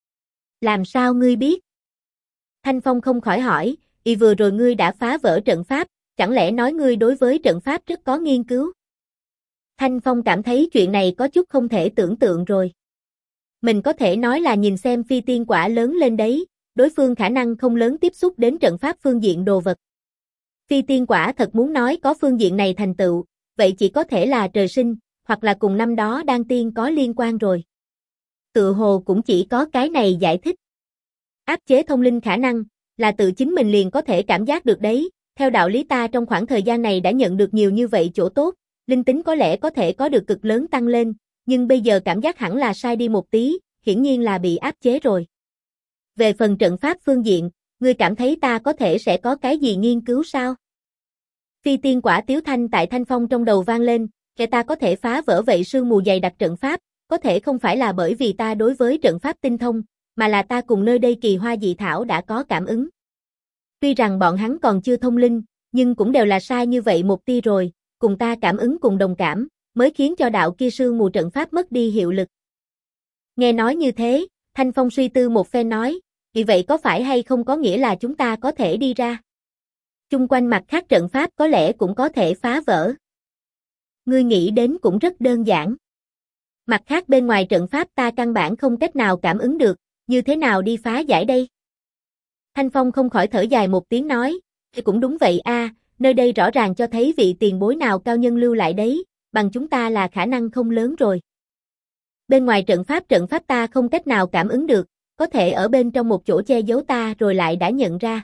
Làm sao ngươi biết? Thanh Phong không khỏi hỏi, vừa rồi ngươi đã phá vỡ trận pháp, chẳng lẽ nói ngươi đối với trận pháp rất có nghiên cứu? Thanh Phong cảm thấy chuyện này có chút không thể tưởng tượng rồi. Mình có thể nói là nhìn xem phi tiên quả lớn lên đấy, đối phương khả năng không lớn tiếp xúc đến trận pháp phương diện đồ vật. Phi tiên quả thật muốn nói có phương diện này thành tựu, vậy chỉ có thể là trời sinh, hoặc là cùng năm đó đan tiên có liên quan rồi. Tự hồ cũng chỉ có cái này giải thích. Áp chế thông linh khả năng, là tự chính mình liền có thể cảm giác được đấy, theo đạo lý ta trong khoảng thời gian này đã nhận được nhiều như vậy chỗ tốt, linh tính có lẽ có thể có được cực lớn tăng lên, nhưng bây giờ cảm giác hẳn là sai đi một tí, hiển nhiên là bị áp chế rồi. Về phần trận pháp phương diện, ngươi cảm thấy ta có thể sẽ có cái gì nghiên cứu sao? Phi tiên quả tiếu thanh tại Thanh Phong trong đầu vang lên, ta có thể phá vỡ vậy sương mù dày đặc trận pháp, có thể không phải là bởi vì ta đối với trận pháp tinh thông, mà là ta cùng nơi đây kỳ hoa dị thảo đã có cảm ứng. Tuy rằng bọn hắn còn chưa thông linh, nhưng cũng đều là sai như vậy một tia rồi, cùng ta cảm ứng cùng đồng cảm, mới khiến cho đạo kia sương mù trận pháp mất đi hiệu lực. Nghe nói như thế, Thanh Phong suy tư một phen nói, vì vậy có phải hay không có nghĩa là chúng ta có thể đi ra? Chung quanh mặt khác trận pháp có lẽ cũng có thể phá vỡ. Ngươi nghĩ đến cũng rất đơn giản. Mặt khác bên ngoài trận pháp ta căn bản không cách nào cảm ứng được, như thế nào đi phá giải đây? Thanh Phong không khỏi thở dài một tiếng nói, thì cũng đúng vậy a, nơi đây rõ ràng cho thấy vị tiền bối nào cao nhân lưu lại đấy, bằng chúng ta là khả năng không lớn rồi. Bên ngoài trận pháp ta không cách nào cảm ứng được, có thể ở bên trong một chỗ che giấu ta rồi lại đã nhận ra.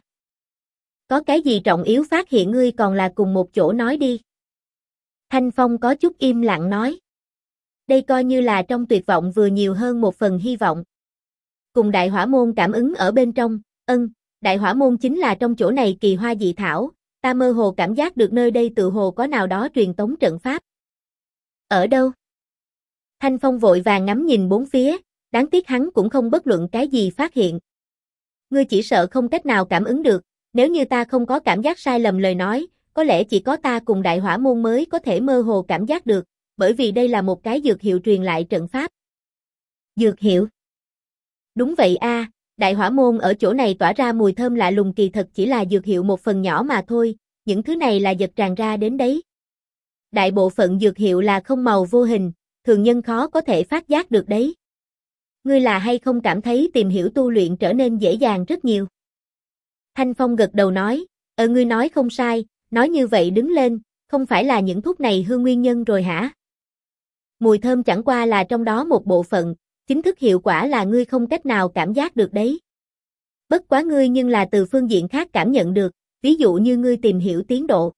Có cái gì trọng yếu phát hiện ngươi còn là cùng một chỗ nói đi. Thanh Phong có chút im lặng nói. Đây coi như là trong tuyệt vọng vừa nhiều hơn một phần hy vọng. Cùng đại hỏa môn cảm ứng ở bên trong, đại hỏa môn chính là trong chỗ này kỳ hoa dị thảo, ta mơ hồ cảm giác được nơi đây tự hồ có nào đó truyền tống trận pháp. Ở đâu? Thanh Phong vội vàng ngắm nhìn bốn phía, đáng tiếc hắn cũng không bất luận cái gì phát hiện. Ngươi chỉ sợ không cách nào cảm ứng được, nếu như ta không có cảm giác sai lầm lời nói, có lẽ chỉ có ta cùng đại hỏa môn mới có thể mơ hồ cảm giác được, bởi vì đây là một cái dược hiệu truyền lại trận pháp. Dược hiệu? Đúng vậy a, Đại hỏa môn ở chỗ này tỏa ra mùi thơm lạ lùng kỳ thật chỉ là dược hiệu một phần nhỏ mà thôi, những thứ này là vật tràn ra đến đấy. Đại bộ phận dược hiệu là không màu vô hình, thường nhân khó có thể phát giác được đấy. Ngươi là hay không cảm thấy tìm hiểu tu luyện trở nên dễ dàng rất nhiều? Thanh Phong gật đầu nói, ngươi nói không sai, nói như vậy đứng lên, không phải là những thuốc này hư nguyên nhân rồi hả? Mùi thơm chẳng qua là trong đó một bộ phận, chính thức hiệu quả là ngươi không cách nào cảm giác được đấy. Bất quá ngươi nhưng là từ phương diện khác cảm nhận được, ví dụ như ngươi tìm hiểu tiến độ.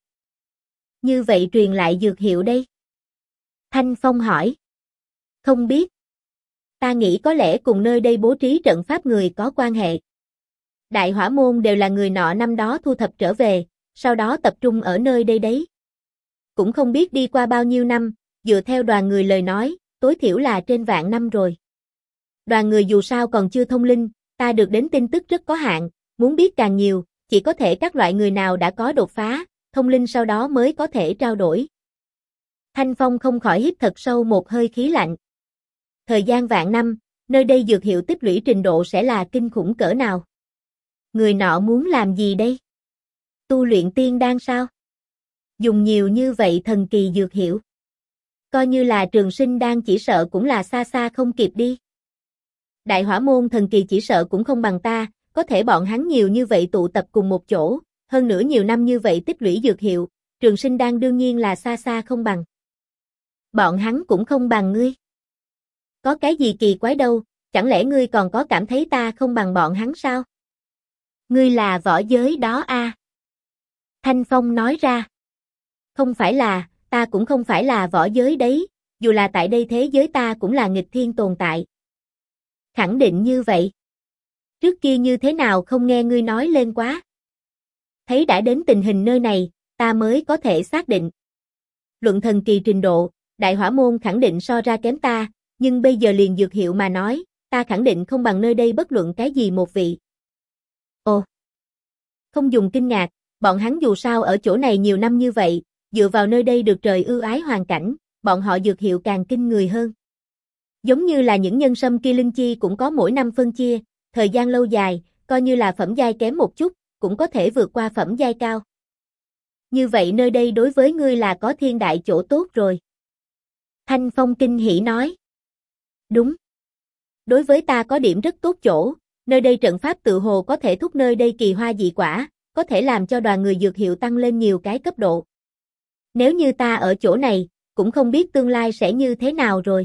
Như vậy truyền lại dược hiệu đây? Thanh Phong hỏi. Không biết. Ta nghĩ có lẽ cùng nơi đây bố trí trận pháp người có quan hệ. Đại hỏa môn đều là người nọ năm đó thu thập trở về, sau đó tập trung ở nơi đây đấy. Cũng không biết đi qua bao nhiêu năm, dựa theo đoàn người lời nói, tối thiểu là trên vạn năm rồi. Đoàn người dù sao còn chưa thông linh, ta được đến tin tức rất có hạn, muốn biết càng nhiều, chỉ có thể các loại người nào đã có đột phá, thông linh sau đó mới có thể trao đổi. Thanh Phong không khỏi hít thật sâu một hơi khí lạnh. Thời gian vạn năm, nơi đây dược hiệu tích lũy trình độ sẽ là kinh khủng cỡ nào? Người nọ muốn làm gì đây? Tu luyện tiên đan sao? Dùng nhiều như vậy thần kỳ dược hiệu. Coi như là trường sinh đan chỉ sợ cũng là xa xa không kịp đi. Đại hỏa môn thần kỳ chỉ sợ cũng không bằng ta, có thể bọn hắn nhiều như vậy tụ tập cùng một chỗ, hơn nữa nhiều năm như vậy tích lũy dược hiệu, trường sinh đan đương nhiên là xa xa không bằng. Bọn hắn cũng không bằng ngươi. Có cái gì kỳ quái đâu, chẳng lẽ ngươi còn có cảm thấy ta không bằng bọn hắn sao? Ngươi là võ giới đó a? Thanh Phong nói ra. Không phải là, ta cũng không phải là võ giới đấy, dù là tại đây thế giới ta cũng là nghịch thiên tồn tại. Khẳng định như vậy. Trước kia như thế nào không nghe ngươi nói lên quá. Thấy đã đến tình hình nơi này, ta mới có thể xác định. Luận thần kỳ trình độ, đại hỏa môn khẳng định so ra kém ta, nhưng bây giờ liền dược hiệu mà nói, ta khẳng định không bằng nơi đây bất luận cái gì một vị. Ồ! Không dùng kinh ngạc, bọn hắn dù sao ở chỗ này nhiều năm như vậy, dựa vào nơi đây được trời ưu ái hoàn cảnh, bọn họ dược hiệu càng kinh người hơn. Giống như là những nhân sâm kia linh chi cũng có mỗi năm phân chia, thời gian lâu dài, coi như là phẩm giai kém một chút, cũng có thể vượt qua phẩm giai cao. Như vậy nơi đây đối với ngươi là có thiên đại chỗ tốt rồi. Thanh Phong kinh hỉ nói. Đúng. Đối với ta có điểm rất tốt chỗ, nơi đây trận pháp tự hồ có thể thúc nơi đây kỳ hoa dị quả, có thể làm cho đoàn người dược hiệu tăng lên nhiều cái cấp độ. Nếu như ta ở chỗ này, cũng không biết tương lai sẽ như thế nào rồi.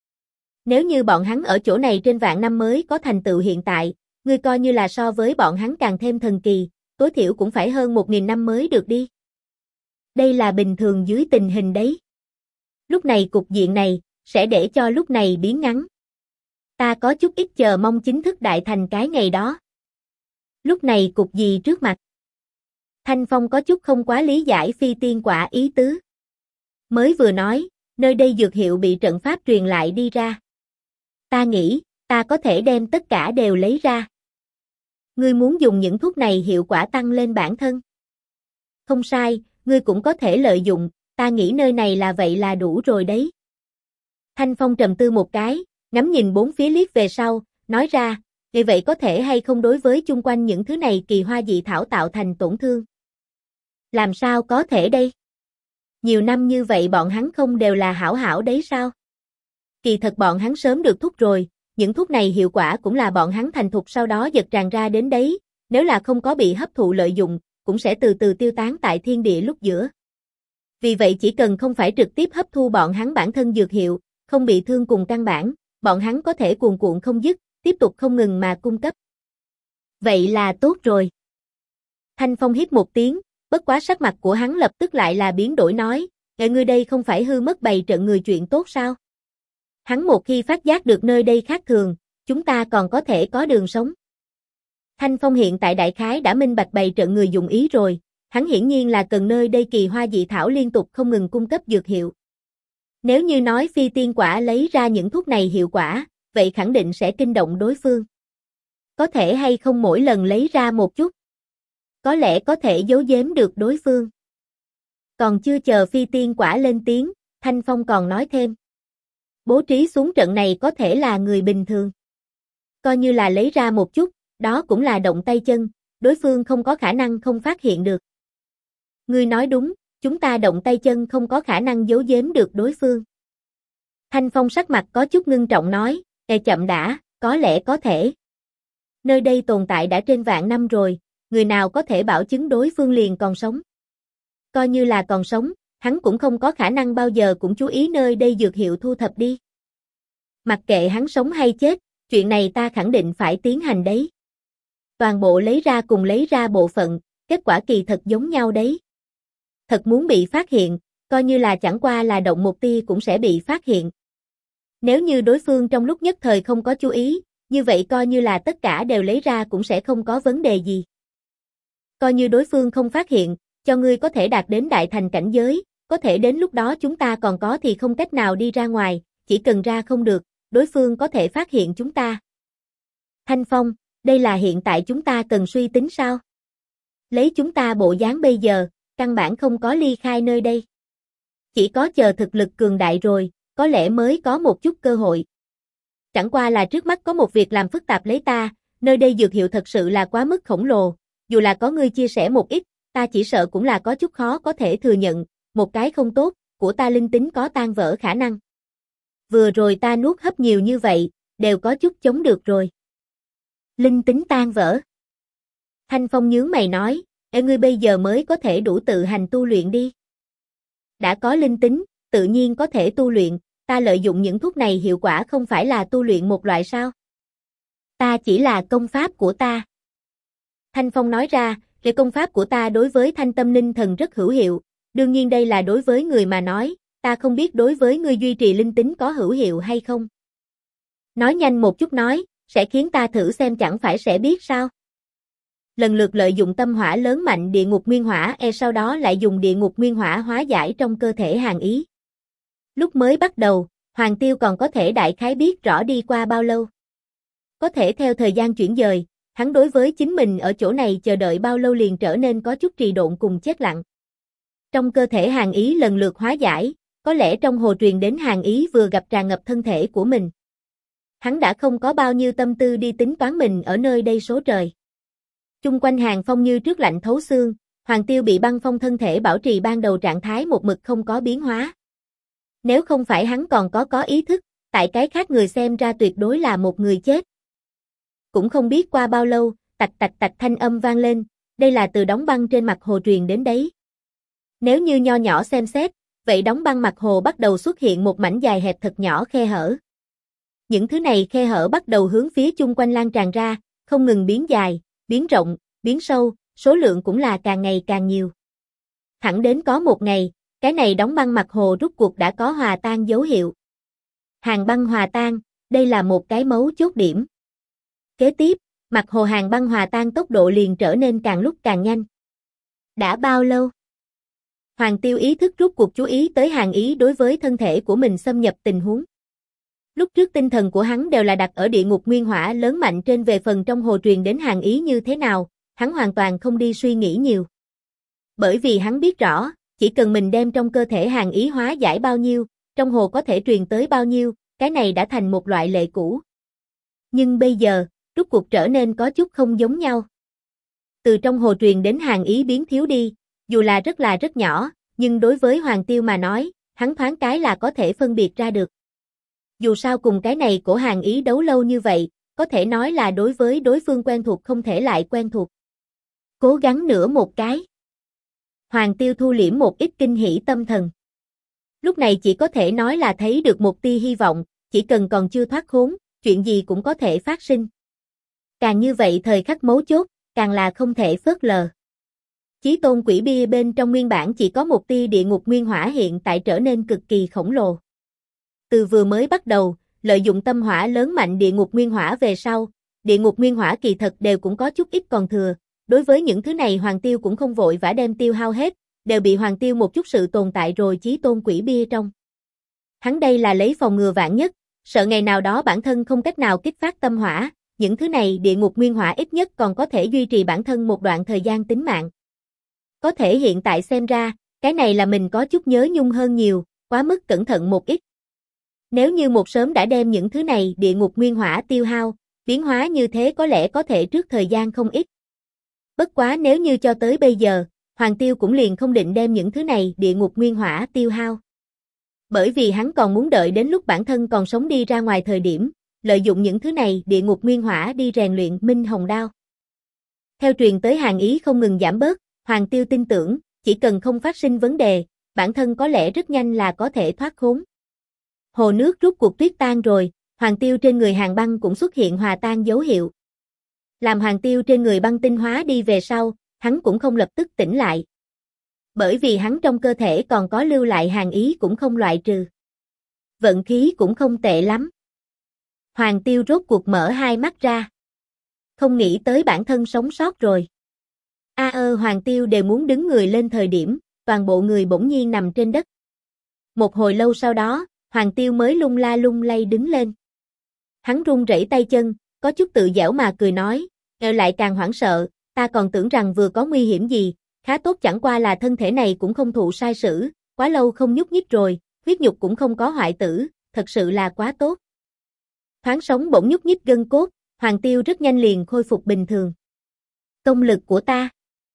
Nếu như bọn hắn ở chỗ này trên vạn năm mới có thành tựu hiện tại, ngươi coi như là so với bọn hắn càng thêm thần kỳ, tối thiểu cũng phải hơn 1000 năm mới được đi. Đây là bình thường dưới tình hình đấy. Lúc này cục diện này, sẽ để cho lúc này biến ngắn. Ta có chút ít chờ mong chính thức đại thành cái ngày đó. Lúc này cục gì trước mặt? Thanh Phong có chút không quá lý giải phi tiên quả ý tứ. Mới vừa nói, nơi đây dược hiệu bị trận pháp truyền lại đi ra. Ta nghĩ, ta có thể đem tất cả đều lấy ra. Ngươi muốn dùng những thuốc này hiệu quả tăng lên bản thân. Không sai, ngươi cũng có thể lợi dụng, ta nghĩ nơi này là vậy là đủ rồi đấy. Thanh Phong trầm tư một cái, ngắm nhìn bốn phía liếc về sau, nói ra, như vậy có thể hay không đối với chung quanh những thứ này kỳ hoa dị thảo tạo thành tổn thương. Làm sao có thể đây? Nhiều năm như vậy bọn hắn không đều là hảo hảo đấy sao? Kỳ thật bọn hắn sớm được thuốc rồi, những thuốc này hiệu quả cũng là bọn hắn thành thục sau đó giật tràn ra đến đấy, nếu là không có bị hấp thụ lợi dụng, cũng sẽ từ từ tiêu tán tại thiên địa lúc giữa. Vì vậy chỉ cần không phải trực tiếp hấp thu bọn hắn bản thân dược hiệu, không bị thương cùng căn bản, bọn hắn có thể cuồn cuộn không dứt, tiếp tục không ngừng mà cung cấp. Vậy là tốt rồi. Thanh Phong hít một tiếng, bất quá sắc mặt của hắn lập tức lại là biến đổi nói, ngươi đây không phải hư mất bày trận người chuyện tốt sao? Hắn một khi phát giác được nơi đây khác thường, chúng ta còn có thể có đường sống. Thanh Phong hiện tại đại khái đã minh bạch bày trận người dùng ý rồi, hắn hiển nhiên là cần nơi đây kỳ hoa dị thảo liên tục không ngừng cung cấp dược hiệu. Nếu như nói phi tiên quả lấy ra những thuốc này hiệu quả, vậy khẳng định sẽ kinh động đối phương. Có thể hay không mỗi lần lấy ra một chút? Có lẽ có thể giấu giếm được đối phương. Còn chưa chờ phi tiên quả lên tiếng, Thanh Phong còn nói thêm. Bố trí xuống trận này có thể là người bình thường. Coi như là lấy ra một chút, Đó cũng là động tay chân, đối phương không có khả năng không phát hiện được. Ngươi nói đúng, chúng ta động tay chân không có khả năng giấu giếm được đối phương. Thanh Phong sắc mặt có chút ngưng trọng nói, chậm đã, có lẽ có thể. Nơi đây tồn tại đã trên vạn năm rồi, người nào có thể bảo chứng đối phương liền còn sống. Coi như là còn sống, hắn cũng không có khả năng bao giờ cũng chú ý nơi đây dược hiệu thu thập đi. Mặc kệ hắn sống hay chết, chuyện này ta khẳng định phải tiến hành đấy. Toàn bộ lấy ra cùng lấy ra bộ phận, kết quả kỳ thật giống nhau đấy. Thật muốn bị phát hiện, coi như là chẳng qua là động một tia cũng sẽ bị phát hiện. Nếu như đối phương trong lúc nhất thời không có chú ý, như vậy coi như là tất cả đều lấy ra cũng sẽ không có vấn đề gì. Coi như đối phương không phát hiện, cho ngươi có thể đạt đến đại thành cảnh giới, có thể đến lúc đó chúng ta còn có thì không cách nào đi ra ngoài, chỉ cần ra không được, đối phương có thể phát hiện chúng ta. Thanh Phong, đây là hiện tại chúng ta cần suy tính sao? Lấy chúng ta bộ dáng bây giờ, căn bản không có ly khai nơi đây. Chỉ có chờ thực lực cường đại rồi, có lẽ mới có một chút cơ hội. Chẳng qua là trước mắt có một việc làm phức tạp lấy ta, nơi đây dược hiệu thật sự là quá mức khổng lồ, dù là có ngươi chia sẻ một ít, ta chỉ sợ cũng là có chút khó có thể thừa nhận, một cái không tốt, của ta linh tính có tan vỡ khả năng. Vừa rồi ta nuốt hấp nhiều như vậy, đều có chút chống được rồi. Linh tính tan vỡ. Thanh Phong nhướng mày nói, ngươi bây giờ mới có thể đủ tự hành tu luyện đi. Đã có linh tính, tự nhiên có thể tu luyện, ta lợi dụng những thuốc này hiệu quả không phải là tu luyện một loại sao? Ta chỉ là công pháp của ta. Thanh Phong nói ra, công pháp của ta đối với thanh tâm ninh thần rất hữu hiệu, đương nhiên đây là đối với người mà nói, ta không biết đối với ngươi duy trì linh tính có hữu hiệu hay không. Nói nhanh một chút nói, sẽ khiến ta thử xem chẳng phải sẽ biết sao. Lần lượt lợi dụng tâm hỏa lớn mạnh địa ngục nguyên hỏa sau đó lại dùng địa ngục nguyên hỏa hóa giải trong cơ thể Hàn Ý. Lúc mới bắt đầu, Hoàng Tiêu còn có thể đại khái biết rõ đi qua bao lâu. Có thể theo thời gian chuyển dời, hắn đối với chính mình ở chỗ này chờ đợi bao lâu liền trở nên có chút trì độn cùng chết lặng. Trong cơ thể Hàn Ý lần lượt hóa giải, có lẽ trong hồ truyền đến Hàn Ý vừa gặp tràn ngập thân thể của mình. Hắn đã không có bao nhiêu tâm tư đi tính toán mình ở nơi đây số trời. Chung quanh Hàng Phong như trước lạnh thấu xương, Hoàng Tiêu bị băng phong thân thể bảo trì ban đầu trạng thái một mực không có biến hóa. Nếu không phải hắn còn có ý thức, tại cái khác người xem ra tuyệt đối là một người chết. Cũng không biết qua bao lâu, tạch tạch tạch thanh âm vang lên, đây là từ đóng băng trên mặt hồ truyền đến đấy. Nếu như nho nhỏ xem xét, vậy đóng băng mặt hồ bắt đầu xuất hiện một mảnh dài hẹp thật nhỏ khe hở. Những thứ này khe hở bắt đầu hướng phía chung quanh lan tràn ra, không ngừng biến dài, biến rộng, biến sâu, số lượng cũng là càng ngày càng nhiều. Thẳng đến có một ngày, cái này đóng băng mặt hồ rút cuộc đã có hòa tan dấu hiệu. Hàng băng hòa tan, đây là một cái mấu chốt điểm. Kế tiếp, mặt hồ hàng băng hòa tan tốc độ liền trở nên càng lúc càng nhanh. Đã bao lâu? Hoàng Tiêu ý thức rút cuộc chú ý tới Hàn Ý đối với thân thể của mình xâm nhập tình huống. Lúc trước tinh thần của hắn đều là đặt ở địa ngục nguyên hỏa lớn mạnh trên về phần trong hồ truyền đến Hàn Ý như thế nào, hắn hoàn toàn không đi suy nghĩ nhiều. Bởi vì hắn biết rõ, chỉ cần mình đem trong cơ thể Hàn Ý hóa giải bao nhiêu, trong hồ có thể truyền tới bao nhiêu, cái này đã thành một loại lệ cũ. Nhưng bây giờ, rút cuộc trở nên có chút không giống nhau. Từ trong hồ truyền đến Hàn Ý biến thiếu đi, dù là rất nhỏ, nhưng đối với Hoàng Tiêu mà nói, hắn thoáng cái là có thể phân biệt ra được. Dù sao cùng cái này của Hàn Ý đấu lâu như vậy, có thể nói là đối với đối phương quen thuộc không thể lại quen thuộc. Cố gắng nữa một cái. Hoàng Tiêu thu liễm một ít kinh hỉ tâm thần. Lúc này chỉ có thể nói là thấy được một tia hy vọng, chỉ cần còn chưa thoát khốn, chuyện gì cũng có thể phát sinh. Càng như vậy thời khắc mấu chốt, càng là không thể phớt lờ. Chí tôn quỷ bia bên trong nguyên bản chỉ có một tia địa ngục nguyên hỏa hiện tại trở nên cực kỳ khổng lồ. Từ vừa mới bắt đầu, lợi dụng tâm hỏa lớn mạnh địa ngục nguyên hỏa về sau, địa ngục nguyên hỏa kỳ thật đều cũng có chút ít còn thừa. Đối với những thứ này Hoàng Tiêu cũng không vội vã đem tiêu hao hết, đều bị Hoàng Tiêu một chút sự tồn tại rồi chí tôn quỷ bia trong. Hắn đây là lấy phòng ngừa vạn nhất, sợ ngày nào đó bản thân không cách nào kích phát tâm hỏa, những thứ này địa ngục nguyên hỏa ít nhất còn có thể duy trì bản thân một đoạn thời gian tính mạng. Có thể hiện tại xem ra, cái này là mình có chút nhớ nhung hơn nhiều, quá mức cẩn thận một ít. Nếu như một sớm đã đem những thứ này địa ngục nguyên hỏa tiêu hao, Biến hóa như thế có lẽ có thể trước thời gian không ít. Bất quá nếu như cho tới bây giờ, Hoàng Tiêu cũng liền không định đem những thứ này địa ngục nguyên hỏa tiêu hao. Bởi vì hắn còn muốn đợi đến lúc bản thân còn sống đi ra ngoài thời điểm, lợi dụng những thứ này địa ngục nguyên hỏa đi rèn luyện Minh Hồng Đao. Theo truyền tới hàn ý không ngừng giảm bớt, Hoàng Tiêu tin tưởng, chỉ cần không phát sinh vấn đề, bản thân có lẽ rất nhanh là có thể thoát khốn. Hồ nước rút cuộc tuyết tan rồi, Hoàng Tiêu trên người Hàn Băng cũng xuất hiện hòa tan dấu hiệu. Làm Hoàng Tiêu trên người băng tinh hóa đi về sau, hắn cũng không lập tức tỉnh lại. Bởi vì hắn trong cơ thể còn có lưu lại hàn ý cũng không loại trừ. Vận khí cũng không tệ lắm. Hoàng Tiêu rốt cuộc mở hai mắt ra. Không nghĩ tới bản thân sống sót rồi. Hoàng Tiêu đều muốn đứng người lên thời điểm, toàn bộ người bỗng nhiên nằm trên đất. Một hồi lâu sau đó, Hoàng Tiêu mới lung la lung lay đứng lên. Hắn run rẩy tay chân, có chút tự giễu mà cười nói, lại càng hoảng sợ, ta còn tưởng rằng vừa có nguy hiểm gì, khá tốt chẳng qua là thân thể này cũng không thụ sai sử, quá lâu không nhúc nhích rồi, huyết nhục cũng không có hoại tử, thật sự là quá tốt. Thoáng sống bỗng nhúc nhích gân cốt, Hoàng Tiêu rất nhanh liền khôi phục bình thường. Công lực của ta.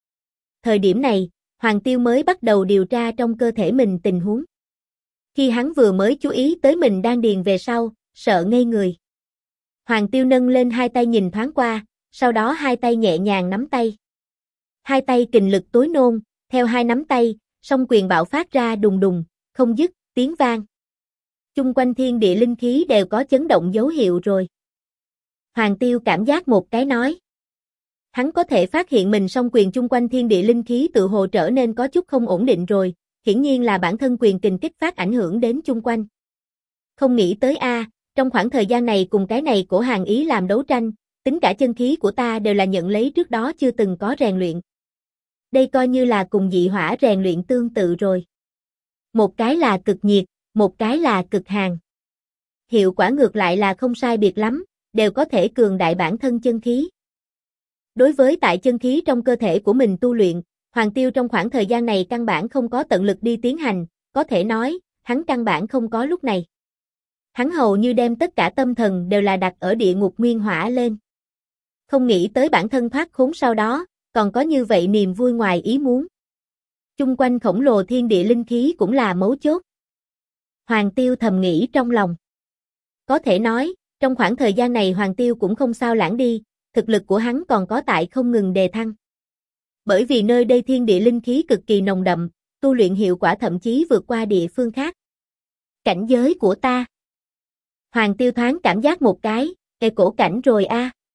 Thời điểm này, Hoàng Tiêu mới bắt đầu điều tra trong cơ thể mình tình huống. Khi hắn vừa mới chú ý tới mình đang điền về sau, sợ ngây người. Hoàng Tiêu nâng lên hai tay nhìn thoáng qua, sau đó hai tay nhẹ nhàng nắm tay. Hai tay kình lực tối nôn, theo hai nắm tay, song quyền bạo phát ra đùng đùng, không dứt, tiếng vang. Chung quanh thiên địa linh khí đều có chấn động dấu hiệu rồi. Hoàng Tiêu cảm giác một cái nói. Hắn có thể phát hiện mình song quyền chung quanh thiên địa linh khí tự hồ trở nên có chút không ổn định rồi, hiển nhiên là bản thân quyền kình kích phát ảnh hưởng đến chung quanh. Không nghĩ tới trong khoảng thời gian này cùng cái này cổ hàn ý làm đấu tranh, tính cả chân khí của ta đều là nhận lấy trước đó chưa từng có rèn luyện. Đây coi như là cùng dị hỏa rèn luyện tương tự rồi. Một cái là cực nhiệt, một cái là cực hàn. Hiệu quả ngược lại là không sai biệt lắm, đều có thể cường đại bản thân chân khí. Đối với tại chân khí trong cơ thể của mình tu luyện, Hoàng Tiêu trong khoảng thời gian này căn bản không có tận lực đi tiến hành, có thể nói, hắn căn bản không có lúc này. Hắn hầu như đem tất cả tâm thần đều là đặt ở địa ngục nguyên hỏa lên. Không nghĩ tới bản thân thoát khốn sau đó, còn có như vậy niềm vui ngoài ý muốn. Chung quanh khổng lồ thiên địa linh khí cũng là mấu chốt. Hoàng Tiêu thầm nghĩ trong lòng. Có thể nói, trong khoảng thời gian này Hoàng Tiêu cũng không sao lãng đi, thực lực của hắn còn có tại không ngừng đề thăng. Bởi vì nơi đây thiên địa linh khí cực kỳ nồng đậm, tu luyện hiệu quả thậm chí vượt qua địa phương khác. Cảnh giới của ta. Hoàng Tiêu thoáng cảm giác một cái, cổ cảnh rồi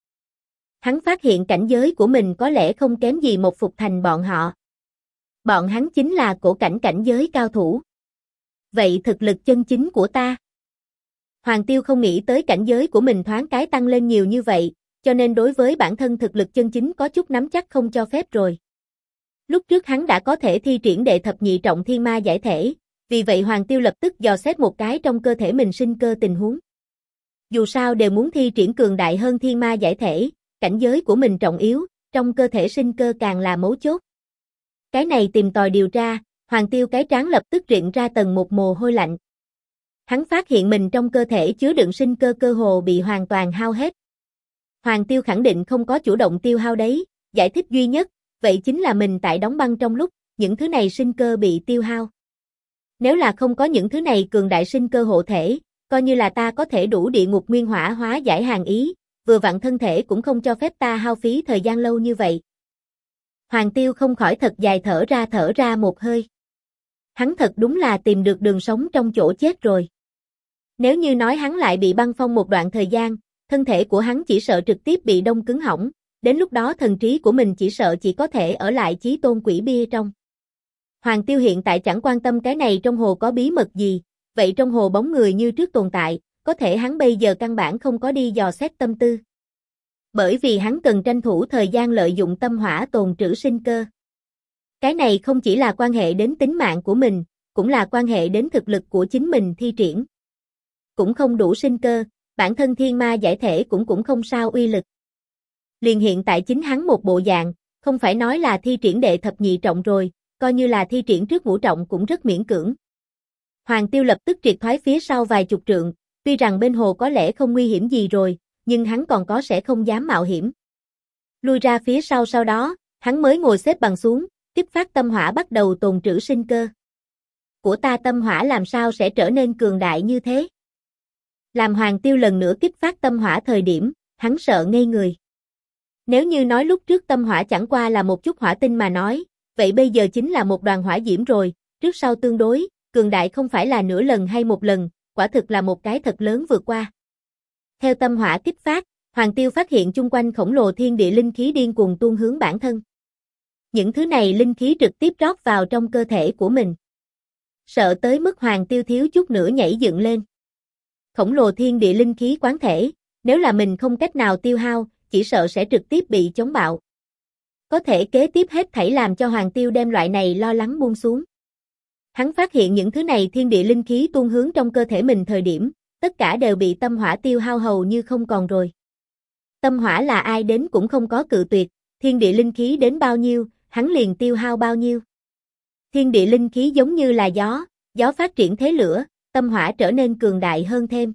Hắn phát hiện cảnh giới của mình có lẽ không kém gì một Phục Thành bọn họ. Bọn hắn chính là cổ cảnh cảnh giới cao thủ. Vậy thực lực chân chính của ta? Hoàng Tiêu không nghĩ tới cảnh giới của mình thoáng cái tăng lên nhiều như vậy, cho nên đối với bản thân thực lực chân chính có chút nắm chắc không cho phép rồi. Lúc trước hắn đã có thể thi triển đệ thập nhị trọng thiên ma giải thể, vì vậy Hoàng Tiêu lập tức dò xét một cái trong cơ thể mình sinh cơ tình huống. Dù sao đều muốn thi triển cường đại hơn thiên ma giải thể, cảnh giới của mình trọng yếu, trong cơ thể sinh cơ càng là mấu chốt. Cái này tìm tòi điều tra, Hoàng Tiêu cái trán lập tức rịn ra tầng một mồ hôi lạnh. Hắn phát hiện mình trong cơ thể chứa đựng sinh cơ cơ hồ bị hoàn toàn hao hết. Hoàng Tiêu khẳng định không có chủ động tiêu hao đấy, giải thích duy nhất, vậy chính là mình tại đóng băng trong lúc, những thứ này sinh cơ bị tiêu hao. Nếu là không có những thứ này cường đại sinh cơ hộ thể, coi như là ta có thể đủ địa ngục nguyên hỏa hóa giải hàn ý, vừa vặn thân thể cũng không cho phép ta hao phí thời gian lâu như vậy. Hoàng Tiêu không khỏi thật dài thở ra một hơi. Hắn thật đúng là tìm được đường sống trong chỗ chết rồi. Nếu như nói hắn lại bị băng phong một đoạn thời gian, thân thể của hắn chỉ sợ trực tiếp bị đông cứng hỏng, đến lúc đó thần trí của mình chỉ sợ chỉ có thể ở lại chí tôn quỷ bia trong. Hoàng Tiêu hiện tại chẳng quan tâm cái này trong hồ có bí mật gì, vậy trong hồ bóng người như trước tồn tại, có thể hắn bây giờ căn bản không có đi dò xét tâm tư. Bởi vì hắn cần tranh thủ thời gian lợi dụng tâm hỏa tồn trữ sinh cơ. Cái này không chỉ là quan hệ đến tính mạng của mình, cũng là quan hệ đến thực lực của chính mình thi triển. Cũng không đủ sinh cơ, bản thân thiên ma giải thể cũng không sao uy lực. Liền hiện tại chính hắn một bộ dạng, không phải nói là thi triển đệ thập nhị trọng rồi, coi như là thi triển trước ngũ trọng cũng rất miễn cưỡng. Hoàng Tiêu lập tức triệt thoái phía sau vài chục trượng, tuy rằng bên hồ có lẽ không nguy hiểm gì rồi, nhưng hắn còn có sẽ không dám mạo hiểm. Lui ra phía sau đó, hắn mới ngồi xếp bằng xuống, kích phát tâm hỏa bắt đầu tồn trữ sinh cơ. Của ta tâm hỏa làm sao sẽ trở nên cường đại như thế? Làm Hoàng Tiêu lần nữa kích phát tâm hỏa thời điểm, hắn sợ ngây người. Nếu như nói lúc trước tâm hỏa chẳng qua là một chút hỏa tinh mà nói, vậy bây giờ chính là một đoàn hỏa diễm rồi, trước sau tương đối, cường đại không phải là nửa lần hay một lần, quả thực là một cái thật lớn vượt qua. Theo tâm hỏa kích phát, Hoàng Tiêu phát hiện chung quanh khổng lồ thiên địa linh khí điên cuồng tuôn hướng bản thân. Những thứ này linh khí trực tiếp rót vào trong cơ thể của mình. Sợ tới mức Hoàng Tiêu thiếu chút nữa nhảy dựng lên. Khổng lồ thiên địa linh khí quán thể, nếu là mình không cách nào tiêu hao, chỉ sợ sẽ trực tiếp bị chống bạo. Có thể kế tiếp hết thảy làm cho Hoàng Tiêu đem loại này lo lắng buông xuống. Hắn phát hiện những thứ này thiên địa linh khí tuôn hướng trong cơ thể mình thời điểm, tất cả đều bị tâm hỏa tiêu hao hầu như không còn rồi. Tâm hỏa là ai đến cũng không có cự tuyệt, thiên địa linh khí đến bao nhiêu, hắn liền tiêu hao bao nhiêu. Thiên địa linh khí giống như là gió, gió phát triển thế lửa, tâm hỏa trở nên cường đại hơn thêm.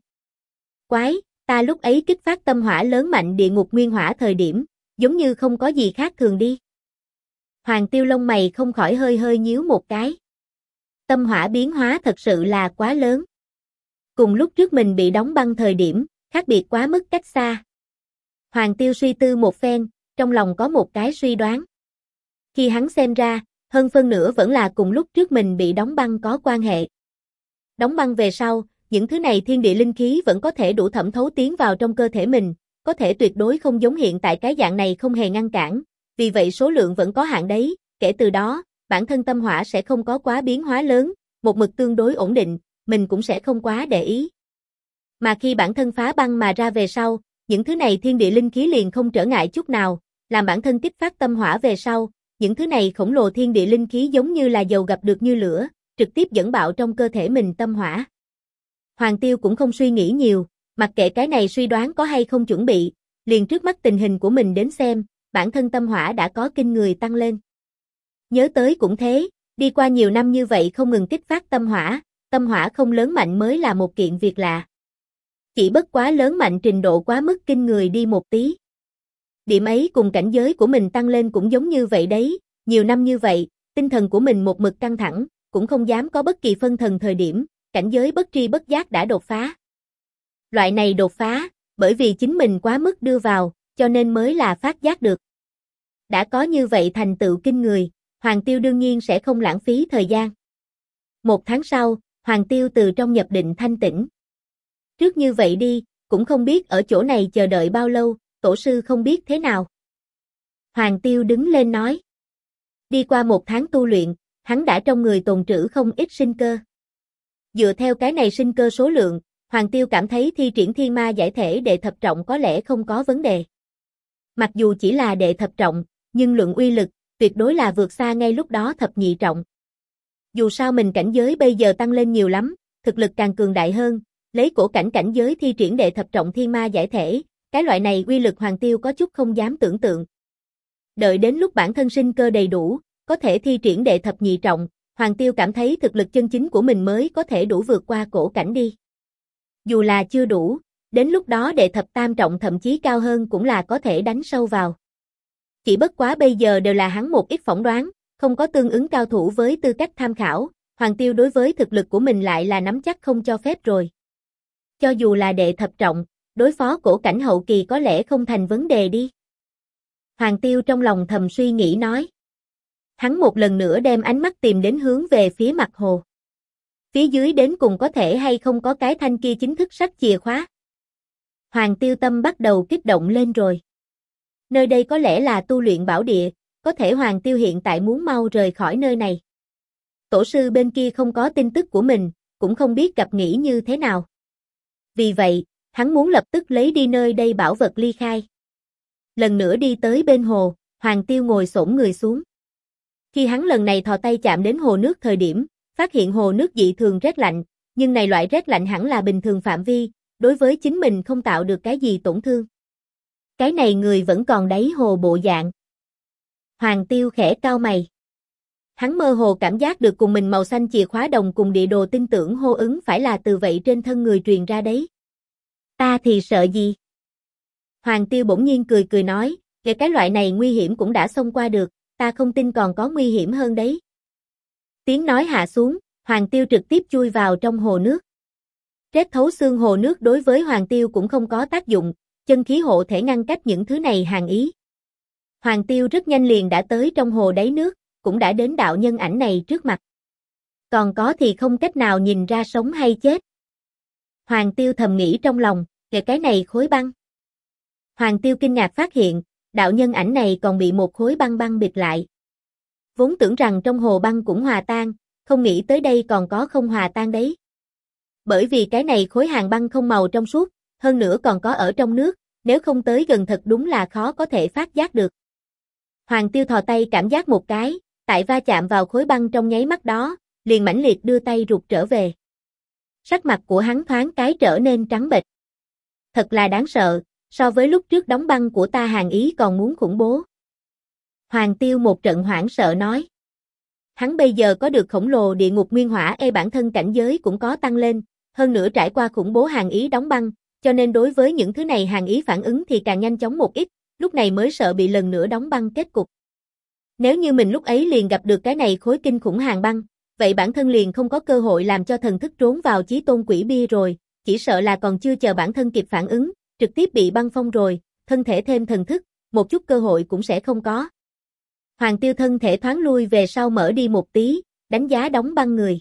Quái, ta lúc ấy kích phát tâm hỏa lớn mạnh địa ngục nguyên hỏa thời điểm, giống như không có gì khác thường đi. Hoàng Tiêu lông mày không khỏi hơi hơi nhíu một cái. Tâm hỏa biến hóa thật sự là quá lớn. Cùng lúc trước mình bị đóng băng thời điểm, khác biệt quá mức cách xa. Hoàng Tiêu suy tư một phen, trong lòng có một cái suy đoán. Khi hắn xem ra, hơn phân nửa vẫn là cùng lúc trước mình bị đóng băng có quan hệ. Đóng băng về sau, những thứ này thiên địa linh khí vẫn có thể đủ thẩm thấu tiến vào trong cơ thể mình, có thể tuyệt đối không giống hiện tại cái dạng này không hề ngăn cản, vì vậy số lượng vẫn có hạn đấy, kể từ đó, bản thân tâm hỏa sẽ không có quá biến hóa lớn, một mực tương đối ổn định, mình cũng sẽ không quá để ý. Mà khi bản thân phá băng mà ra về sau, những thứ này thiên địa linh khí liền không trở ngại chút nào, làm bản thân kích phát tâm hỏa về sau, những thứ này khổng lồ thiên địa linh khí giống như là dầu gặp được như lửa, trực tiếp dẫn bạo trong cơ thể mình tâm hỏa. Hoàng Tiêu cũng không suy nghĩ nhiều, mặc kệ cái này suy đoán có hay không chuẩn bị, liền trước mắt tình hình của mình đến xem, bản thân tâm hỏa đã có kinh người tăng lên. Nhớ tới cũng thế, đi qua nhiều năm như vậy không ngừng kích phát tâm hỏa không lớn mạnh mới là một kiện việc lạ. Chỉ bất quá lớn mạnh trình độ quá mức kinh người đi một tí. Điểm ấy cùng cảnh giới của mình tăng lên cũng giống như vậy đấy, nhiều năm như vậy, tinh thần của mình một mực căng thẳng, cũng không dám có bất kỳ phân thần thời điểm, cảnh giới bất tri bất giác đã đột phá. Loại này đột phá, bởi vì chính mình quá mức đưa vào, cho nên mới là phát giác được. Đã có như vậy thành tựu kinh người, Hoàng Tiêu đương nhiên sẽ không lãng phí thời gian. Một tháng sau, Hoàng Tiêu từ trong nhập định thanh tĩnh. Trước như vậy đi, cũng không biết ở chỗ này chờ đợi bao lâu, tổ sư không biết thế nào. Hoàng Tiêu đứng lên nói. Đi qua một tháng tu luyện, hắn đã trong người tồn trữ không ít sinh cơ. Dựa theo cái này sinh cơ số lượng, Hoàng Tiêu cảm thấy thi triển thiên ma giải thể đệ thập trọng có lẽ không có vấn đề. Mặc dù chỉ là đệ thập trọng, nhưng luận uy lực, tuyệt đối là vượt xa ngay lúc đó thập nhị trọng. Dù sao mình cảnh giới bây giờ tăng lên nhiều lắm, thực lực càng cường đại hơn, lấy cổ cảnh giới thi triển đệ thập trọng thiên ma giải thể, cái loại này uy lực Hoàng Tiêu có chút không dám tưởng tượng. Đợi đến lúc bản thân sinh cơ đầy đủ, có thể thi triển đệ thập nhị trọng, Hoàng Tiêu cảm thấy thực lực chân chính của mình mới có thể đủ vượt qua cổ cảnh đi. Dù là chưa đủ, đến lúc đó đệ thập tam trọng thậm chí cao hơn cũng là có thể đánh sâu vào. Chỉ bất quá bây giờ đều là hắn một ít phỏng đoán, không có tương ứng cao thủ với tư cách tham khảo, Hoàng Tiêu đối với thực lực của mình lại là nắm chắc không cho phép rồi. Cho dù là đệ thập trọng, đối phó cổ cảnh hậu kỳ có lẽ không thành vấn đề đi. Hoàng Tiêu trong lòng thầm suy nghĩ nói. Hắn một lần nữa đem ánh mắt tìm đến hướng về phía mặt hồ. Phía dưới đến cùng có thể hay không có cái thanh kia chính thức sách chìa khóa. Hoàng Tiêu tâm bắt đầu kích động lên rồi. Nơi đây có lẽ là tu luyện bảo địa, có thể Hoàng Tiêu hiện tại muốn mau rời khỏi nơi này. Tổ sư bên kia không có tin tức của mình, cũng không biết gặp nghĩ như thế nào. Vì vậy, hắn muốn lập tức lấy đi nơi đây bảo vật ly khai. Lần nữa đi tới bên hồ, Hoàng Tiêu ngồi xổm người xuống. Khi hắn lần này thò tay chạm đến hồ nước thời điểm, phát hiện hồ nước dị thường rét lạnh, nhưng này loại rét lạnh hẳn là bình thường phạm vi, đối với chính mình không tạo được cái gì tổn thương. Cái này người vẫn còn đáy hồ bộ dạng. Hoàng Tiêu khẽ cau mày. Hắn mơ hồ cảm giác được cùng mình màu xanh chìa khóa đồng cùng địa đồ tin tưởng hô ứng phải là từ vậy trên thân người truyền ra đấy. Ta thì sợ gì? Hoàng Tiêu bỗng nhiên cười cười nói, kể cái loại này nguy hiểm cũng đã xông qua được, ta không tin còn có nguy hiểm hơn đấy. Tiếng nói hạ xuống, Hoàng Tiêu trực tiếp chui vào trong hồ nước. Rét thấu xương hồ nước đối với Hoàng Tiêu cũng không có tác dụng, chân khí hộ thể ngăn cách những thứ này hàn ý. Hoàng Tiêu rất nhanh liền đã tới trong hồ đáy nước, cũng đã đến đạo nhân ảnh này trước mặt. Còn có thì không cách nào nhìn ra sống hay chết. Hoàng Tiêu thầm nghĩ trong lòng, kể cái này khối băng. Hoàng Tiêu kinh ngạc phát hiện, đạo nhân ảnh này còn bị một khối băng băng bịt lại. Vốn tưởng rằng trong hồ băng cũng hòa tan, không nghĩ tới đây còn có không hòa tan đấy. Bởi vì cái này khối hàng băng không màu trong suốt, hơn nữa còn có ở trong nước, nếu không tới gần thật đúng là khó có thể phát giác được. Hoàng Tiêu thò tay cảm giác một cái, tại va chạm vào khối băng trong nháy mắt đó, liền mãnh liệt đưa tay rụt trở về. Sắc mặt của hắn thoáng cái trở nên trắng bệch. Thật là đáng sợ, so với lúc trước đóng băng của ta hàn ý còn muốn khủng bố. Hoàng Tiêu một trận hoảng sợ nói. Hắn bây giờ có được khổng lồ địa ngục nguyên hỏa bản thân cảnh giới cũng có tăng lên, hơn nữa trải qua khủng bố hàn ý đóng băng, cho nên đối với những thứ này hàn ý phản ứng thì càng nhanh chóng một ít, lúc này mới sợ bị lần nữa đóng băng kết cục. Nếu như mình lúc ấy liền gặp được cái này khối kinh khủng hàn băng, vậy bản thân liền không có cơ hội làm cho thần thức trốn vào chí tôn quỷ bia rồi, chỉ sợ là còn chưa chờ bản thân kịp phản ứng, trực tiếp bị băng phong rồi, thân thể thêm thần thức, một chút cơ hội cũng sẽ không có. Hoàng Tiêu thân thể thoáng lui về sau mở đi một tí, đánh giá đóng băng người.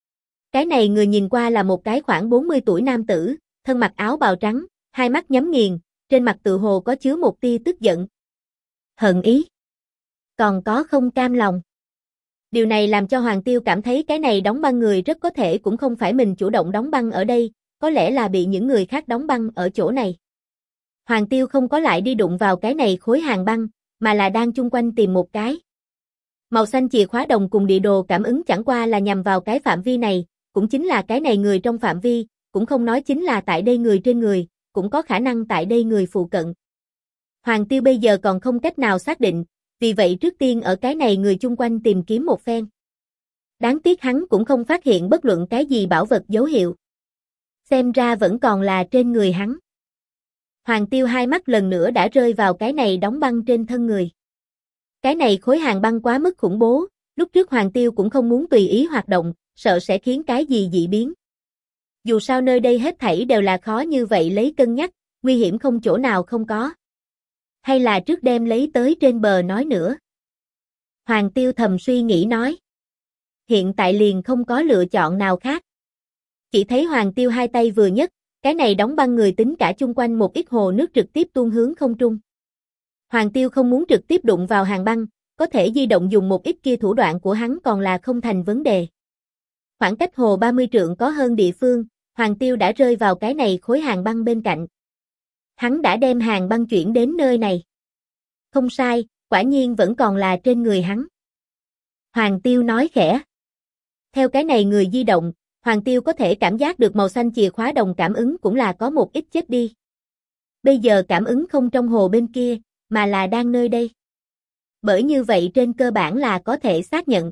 Cái này người nhìn qua là một cái khoảng 40 tuổi nam tử, thân mặc áo bào trắng, hai mắt nhắm nghiền, trên mặt tự hồ có chứa một tia tức giận. Hận ý. Còn có không cam lòng. Điều này làm cho Hoàng Tiêu cảm thấy cái này đóng băng người rất có thể cũng không phải mình chủ động đóng băng ở đây, có lẽ là bị những người khác đóng băng ở chỗ này. Hoàng Tiêu không có lại đi đụng vào cái này khối hàng băng, mà là đang chung quanh tìm một cái. Màu xanh chìa khóa đồng cùng địa đồ cảm ứng chẳng qua là nhằm vào cái phạm vi này, cũng chính là cái này người trong phạm vi, cũng không nói chính là tại đây người trên người, cũng có khả năng tại đây người phụ cận. Hoàng Tiêu bây giờ còn không cách nào xác định, vì vậy trước tiên ở cái này người chung quanh tìm kiếm một phen. Đáng tiếc hắn cũng không phát hiện bất luận cái gì bảo vật dấu hiệu. Xem ra vẫn còn là trên người hắn. Hoàng Tiêu hai mắt lần nữa đã rơi vào cái này đóng băng trên thân người. Cái này khối hàng băng quá mức khủng bố, lúc trước Hoàng Tiêu cũng không muốn tùy ý hoạt động, sợ sẽ khiến cái gì dị biến. Dù sao nơi đây hết thảy đều là khó như vậy lấy cân nhắc, nguy hiểm không chỗ nào không có. Hay là trước đem lấy tới trên bờ nói nữa. Hoàng Tiêu thầm suy nghĩ nói. Hiện tại liền không có lựa chọn nào khác. Chỉ thấy Hoàng Tiêu hai tay vừa nhấc, cái này đóng băng người tính cả chung quanh một ít hồ nước trực tiếp tuôn hướng không trung. Hoàng Tiêu không muốn trực tiếp đụng vào hàng băng, có thể di động dùng một ít kia thủ đoạn của hắn còn là không thành vấn đề. Khoảng cách hồ 30 trượng có hơn địa phương, Hoàng Tiêu đã rơi vào cái này khối hàng băng bên cạnh. Hắn đã đem hàng băng chuyển đến nơi này. Không sai, quả nhiên vẫn còn là trên người hắn. Hoàng Tiêu nói khẽ. Theo cái này người di động, Hoàng Tiêu có thể cảm giác được màu xanh chìa khóa đồng cảm ứng cũng là có một ít chết đi. Bây giờ cảm ứng không trong hồ bên kia, mà là đang nơi đây. Bởi như vậy trên cơ bản là có thể xác nhận.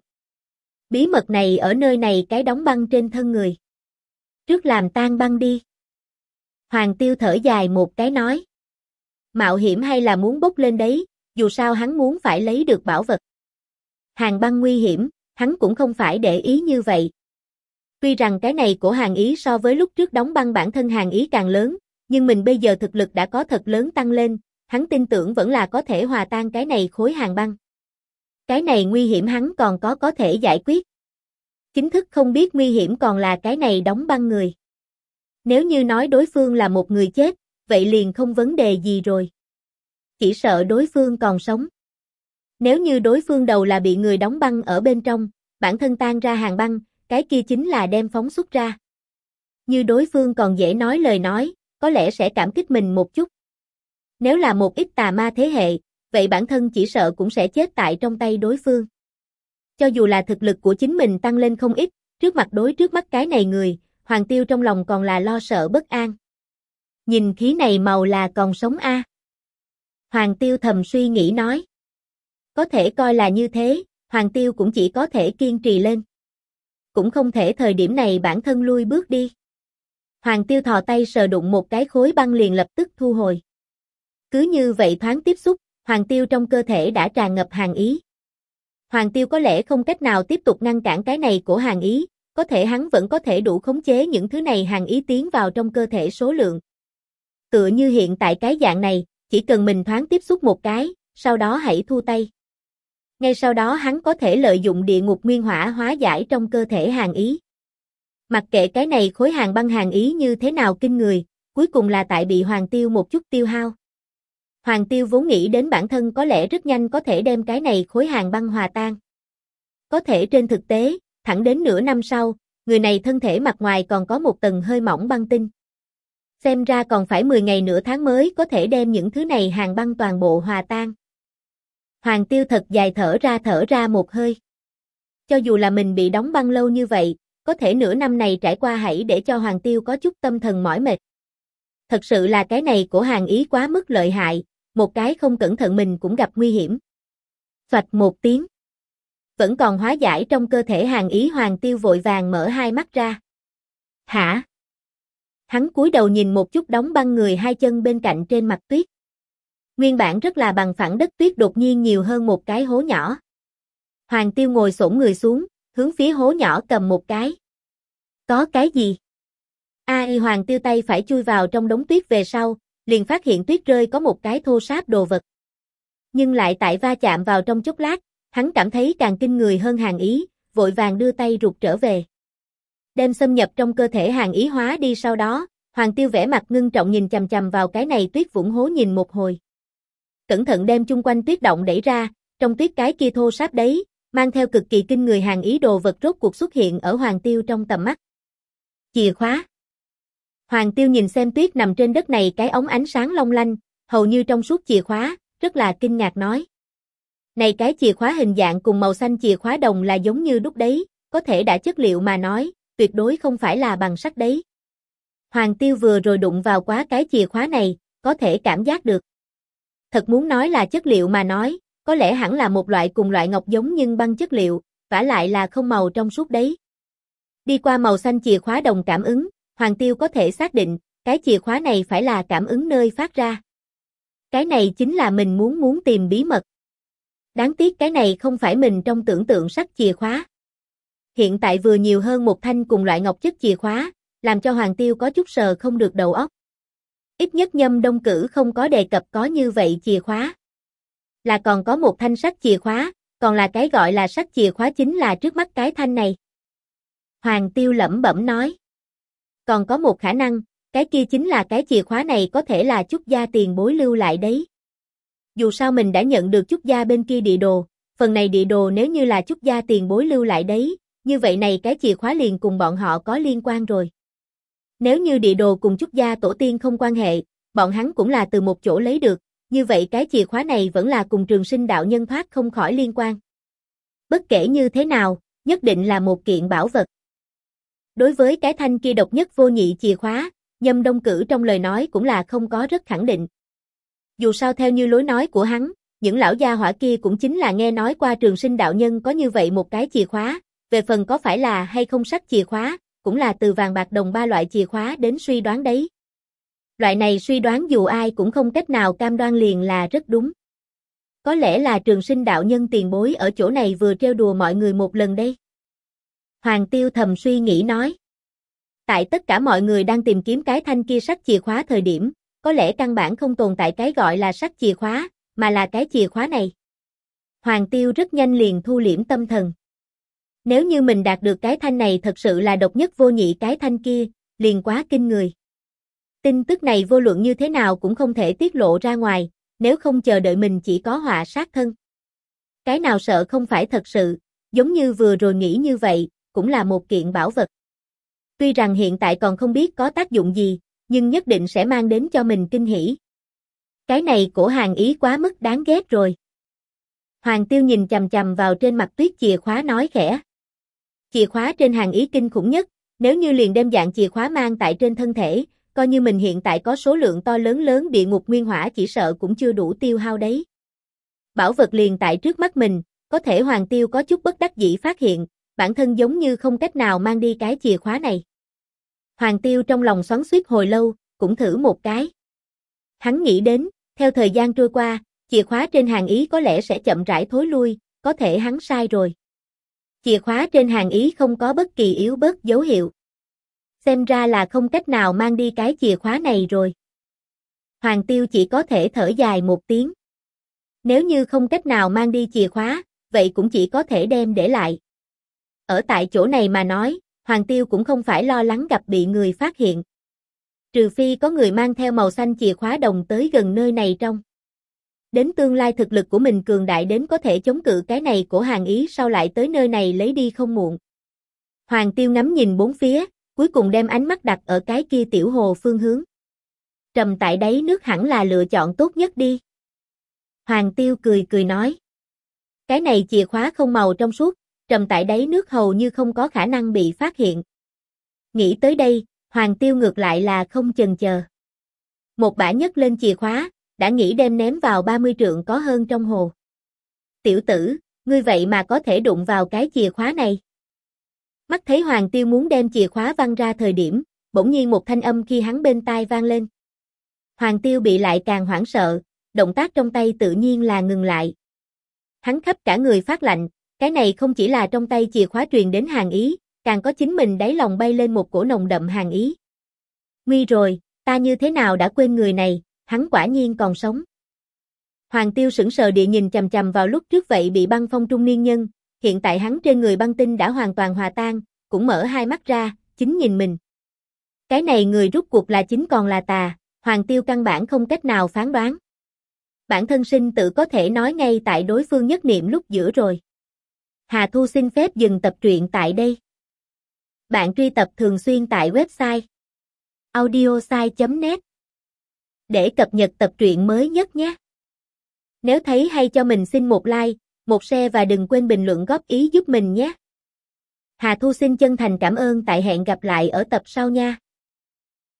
Bí mật này ở nơi này cái đóng băng trên thân người. Trước làm tan băng đi. Hoàng Tiêu thở dài một cái nói. Mạo hiểm hay là muốn bốc lên đấy, dù sao hắn muốn phải lấy được bảo vật. Hàng băng nguy hiểm, hắn cũng không phải để ý như vậy. Tuy rằng cái này của hàng ý so với lúc trước đóng băng bản thân hàng ý càng lớn, nhưng mình bây giờ thực lực đã có thật lớn tăng lên, hắn tin tưởng vẫn là có thể hòa tan cái này khối hàng băng. Cái này nguy hiểm hắn còn có thể giải quyết. Chính thức không biết nguy hiểm còn là cái này đóng băng người. Nếu như nói đối phương là một người chết, vậy liền không vấn đề gì rồi. Chỉ sợ đối phương còn sống. Nếu như đối phương đầu là bị người đóng băng ở bên trong, bản thân tan ra hàng băng, cái kia chính là đem phóng xuất ra. Như đối phương còn dễ nói lời nói, có lẽ sẽ cảm kích mình một chút. Nếu là một ít tà ma thế hệ, vậy bản thân chỉ sợ cũng sẽ chết tại trong tay đối phương. Cho dù là thực lực của chính mình tăng lên không ít, trước mắt cái này người, Hoàng Tiêu trong lòng còn là lo sợ bất an. Nhìn khí này màu là còn sống a. Hoàng Tiêu thầm suy nghĩ nói. Có thể coi là như thế, Hoàng Tiêu cũng chỉ có thể kiên trì lên. Cũng không thể thời điểm này bản thân lui bước đi. Hoàng Tiêu thò tay sờ đụng một cái khối băng liền lập tức thu hồi. Cứ như vậy thoáng tiếp xúc, Hoàng Tiêu trong cơ thể đã tràn ngập hàn ý. Hoàng Tiêu có lẽ không cách nào tiếp tục ngăn cản cái này của hàn ý, có thể hắn vẫn có thể đủ khống chế những thứ này hàn ý tiến vào trong cơ thể số lượng. Tựa như hiện tại cái dạng này, chỉ cần mình thoáng tiếp xúc một cái, sau đó hãy thu tay. Ngay sau đó hắn có thể lợi dụng địa ngục nguyên hỏa hóa giải trong cơ thể hàn ý. Mặc kệ cái này khối hàn băng hàn ý như thế nào kinh người, cuối cùng là tại bị Hoàng Tiêu một chút tiêu hao. Hoàng Tiêu vốn nghĩ đến bản thân có lẽ rất nhanh có thể đem cái này khối hàn băng hòa tan. Có thể trên thực tế, thẳng đến nửa năm sau, người này thân thể mặt ngoài còn có một tầng hơi mỏng băng tinh. Xem ra còn phải 10 ngày nửa tháng mới có thể đem những thứ này hàn băng toàn bộ hòa tan. Hoàng Tiêu thật dài thở ra một hơi. Cho dù là mình bị đóng băng lâu như vậy, có thể nửa năm này trải qua hãy để cho Hoàng Tiêu có chút tâm thần mỏi mệt. Thật sự là cái này của hàn ý quá mức lợi hại, một cái không cẩn thận mình cũng gặp nguy hiểm. Phạch một tiếng. Vẫn còn hóa giải trong cơ thể hàn ý Hoàng Tiêu vội vàng mở hai mắt ra. Hả? Hắn cúi đầu nhìn một chút đóng băng người hai chân bên cạnh trên mặt tuyết. Nguyên bản rất là bằng phẳng đất tuyết đột nhiên nhiều hơn một cái hố nhỏ. Hoàng Tiêu ngồi xổm người xuống, hướng phía hố nhỏ cầm một cái. Có cái gì? Hoàng Tiêu tay phải chui vào trong đống tuyết về sau, liền phát hiện tuyết rơi có một cái thô ráp đồ vật. Nhưng lại tại va chạm vào trong chốc lát, hắn cảm thấy càng kinh người hơn hàn ý, vội vàng đưa tay rụt trở về. Đem xâm nhập trong cơ thể hàn ý hóa đi sau đó, Hoàng Tiêu vẻ mặt ngưng trọng nhìn chằm chằm vào cái này tuyết vũng hố nhìn một hồi. Cẩn thận đem chung quanh tuyết động đẩy ra, trong tuyết cái kia thô ráp đấy, mang theo cực kỳ kinh người hàn ý đồ vật rốt cuộc xuất hiện ở Hoàng Tiêu trong tầm mắt. Chìa khóa. Hoàng Tiêu nhìn xem tuyết nằm trên đất này cái ống ánh sáng long lanh, hầu như trong suốt chìa khóa, rất là kinh ngạc nói. Này cái chìa khóa hình dạng cùng màu xanh chìa khóa đồng là giống như đúc đấy, có thể đã chất liệu mà nói, tuyệt đối không phải là bằng sắt đấy. Hoàng Tiêu vừa rồi đụng vào quá cái chìa khóa này, có thể cảm giác được. Thật muốn nói là chất liệu mà nói, có lẽ hẳn là một loại cùng loại ngọc giống nhưng băng chất liệu, vả lại là không màu trong suốt đấy. Đi qua màu xanh chìa khóa đồng cảm ứng, Hoàng Tiêu có thể xác định, cái chìa khóa này phải là cảm ứng nơi phát ra. Cái này chính là mình muốn tìm bí mật. Đáng tiếc cái này không phải mình trong tưởng tượng sắt chìa khóa. Hiện tại vừa nhiều hơn một thanh cùng loại ngọc chất chìa khóa, làm cho Hoàng Tiêu có chút sờ không được đầu óc. Ít nhất Nhâm Đông Cử không có đề cập có như vậy chìa khóa. Là còn có một thanh sắt chìa khóa, còn là cái gọi là sắt chìa khóa chính là trước mắt cái thanh này. Hoàng Tiêu lẩm bẩm nói. Còn có một khả năng, cái kia chính là cái chìa khóa này có thể là Chúc gia tiền bối lưu lại đấy. Dù sao mình đã nhận được Chúc gia bên kia địa đồ, phần này địa đồ nếu như là Chúc gia tiền bối lưu lại đấy, như vậy này cái chìa khóa liền cùng bọn họ có liên quan rồi. Nếu như địa đồ cùng Chúc gia tổ tiên không quan hệ, bọn hắn cũng là từ một chỗ lấy được, như vậy cái chìa khóa này vẫn là cùng Trường Sinh đạo nhân thoát không khỏi liên quan. Bất kể như thế nào, nhất định là một kiện bảo vật. Đối với cái thanh kia độc nhất vô nhị chìa khóa, Nhâm Đông Cử trong lời nói cũng là không có rất khẳng định. Dù sao theo như lối nói của hắn, những lão gia hỏa kia cũng chính là nghe nói qua Trường Sinh đạo nhân có như vậy một cái chìa khóa, về phần có phải là hay không sắt chìa khóa, cũng là từ vàng bạc đồng ba loại chìa khóa đến suy đoán đấy. Loại này suy đoán dù ai cũng không cách nào cam đoan liền là rất đúng. Có lẽ là Trường Sinh đạo nhân tiền bối ở chỗ này vừa trêu đùa mọi người một lần đây. Hoàng Tiêu thầm suy nghĩ nói. Tại tất cả mọi người đang tìm kiếm cái thanh kia sắt chìa khóa thời điểm, có lẽ căn bản không tồn tại cái gọi là sắt chìa khóa, mà là cái chìa khóa này. Hoàng Tiêu rất nhanh liền thu liễm tâm thần. Nếu như mình đạt được cái thanh này thật sự là độc nhất vô nhị cái thanh kia, liền quá kinh người. Tin tức này vô luận như thế nào cũng không thể tiết lộ ra ngoài, nếu không chờ đợi mình chỉ có họa sát thân. Cái nào sợ không phải thật sự, giống như vừa rồi nghĩ như vậy, cũng là một kiện bảo vật. Tuy rằng hiện tại còn không biết có tác dụng gì, nhưng nhất định sẽ mang đến cho mình kinh hỉ. Cái này của hàn ý quá mức đáng ghét rồi. Hoàng Tiêu nhìn chằm chằm vào trên mặt tuyết chìa khóa nói khẽ. Chìa khóa trên hàn ý kinh khủng nhất, nếu như liền đem dạng chìa khóa mang tại trên thân thể, coi như mình hiện tại có số lượng to lớn địa ngục nguyên hỏa chỉ sợ cũng chưa đủ tiêu hao đấy. Bảo vật liền tại trước mắt mình, có thể Hoàng Tiêu có chút bất đắc dĩ phát hiện, bản thân giống như không cách nào mang đi cái chìa khóa này. Hoàng Tiêu trong lòng xoắn xuýt hồi lâu, cũng thử một cái. Hắn nghĩ đến, Theo thời gian trôi qua, chìa khóa trên hàng ý có lẽ sẽ chậm rãi thối lui, có thể hắn sai rồi. Chìa khóa trên hàng ý không có bất kỳ yếu bớt dấu hiệu. Xem ra là không cách nào mang đi cái chìa khóa này rồi. Hoàng Tiêu chỉ có thể thở dài một tiếng. Nếu như không cách nào mang đi chìa khóa, vậy cũng chỉ có thể đem để lại. Ở tại chỗ này mà nói, Hoàng Tiêu cũng không phải lo lắng gặp bị người phát hiện. Trừ phi có người mang theo màu xanh chìa khóa đồng tới gần nơi này trong. Đến tương lai thực lực của mình cường đại đến có thể chống cự cái này của hàng ý sau lại tới nơi này lấy đi không muộn. Hoàng Tiêu ngắm nhìn bốn phía, cuối cùng đem ánh mắt đặt ở cái kia tiểu hồ phương hướng. Trầm tại đáy nước hẳn là lựa chọn tốt nhất đi. Hoàng Tiêu cười cười nói. Cái này chìa khóa không màu trong suốt, trầm tại đáy nước hầu như không có khả năng bị phát hiện. Nghĩ tới đây, Hoàng Tiêu ngược lại là không chần chờ. Một bả nhấc lên chìa khóa, đã nghĩ đem ném vào 30 trượng có hơn trong hồ. Tiểu tử, ngươi vậy mà có thể đụng vào cái chìa khóa này. Mắt thấy Hoàng Tiêu muốn đem chìa khóa văng ra thời điểm, bỗng nhiên một thanh âm khi hắn bên tai vang lên. Hoàng Tiêu bị lại càng hoảng sợ, động tác trong tay tự nhiên là ngừng lại. Hắn khắp cả người phát lạnh, cái này không chỉ là trong tay chìa khóa truyền đến hàng ý, càng có chính mình đáy lòng bay lên một cổ nồng đậm hàng ý. Nguy rồi, ta như thế nào đã quên người này, hắn quả nhiên còn sống. Hoàng Tiêu sững sờ địa nhìn chằm chằm vào lúc trước vậy bị băng phong trung niên nhân, hiện tại hắn trên người băng tinh đã hoàn toàn hòa tan, cũng mở hai mắt ra, chính nhìn mình. Cái này người rút cuộc là chính còn là tà, Hoàng Tiêu căn bản không cách nào phán đoán. Bản thân sinh tự có thể nói ngay tại đối phương nhất niệm lúc giữa rồi. Hà Thu xin phép dừng tập truyện tại đây. Bạn truy tập thường xuyên tại website audiosai.net để cập nhật tập truyện mới nhất nhé. Nếu thấy hay cho mình xin một like, một share và đừng quên bình luận góp ý giúp mình nhé. Hà Thu xin chân thành cảm ơn tại hẹn gặp lại ở tập sau nha.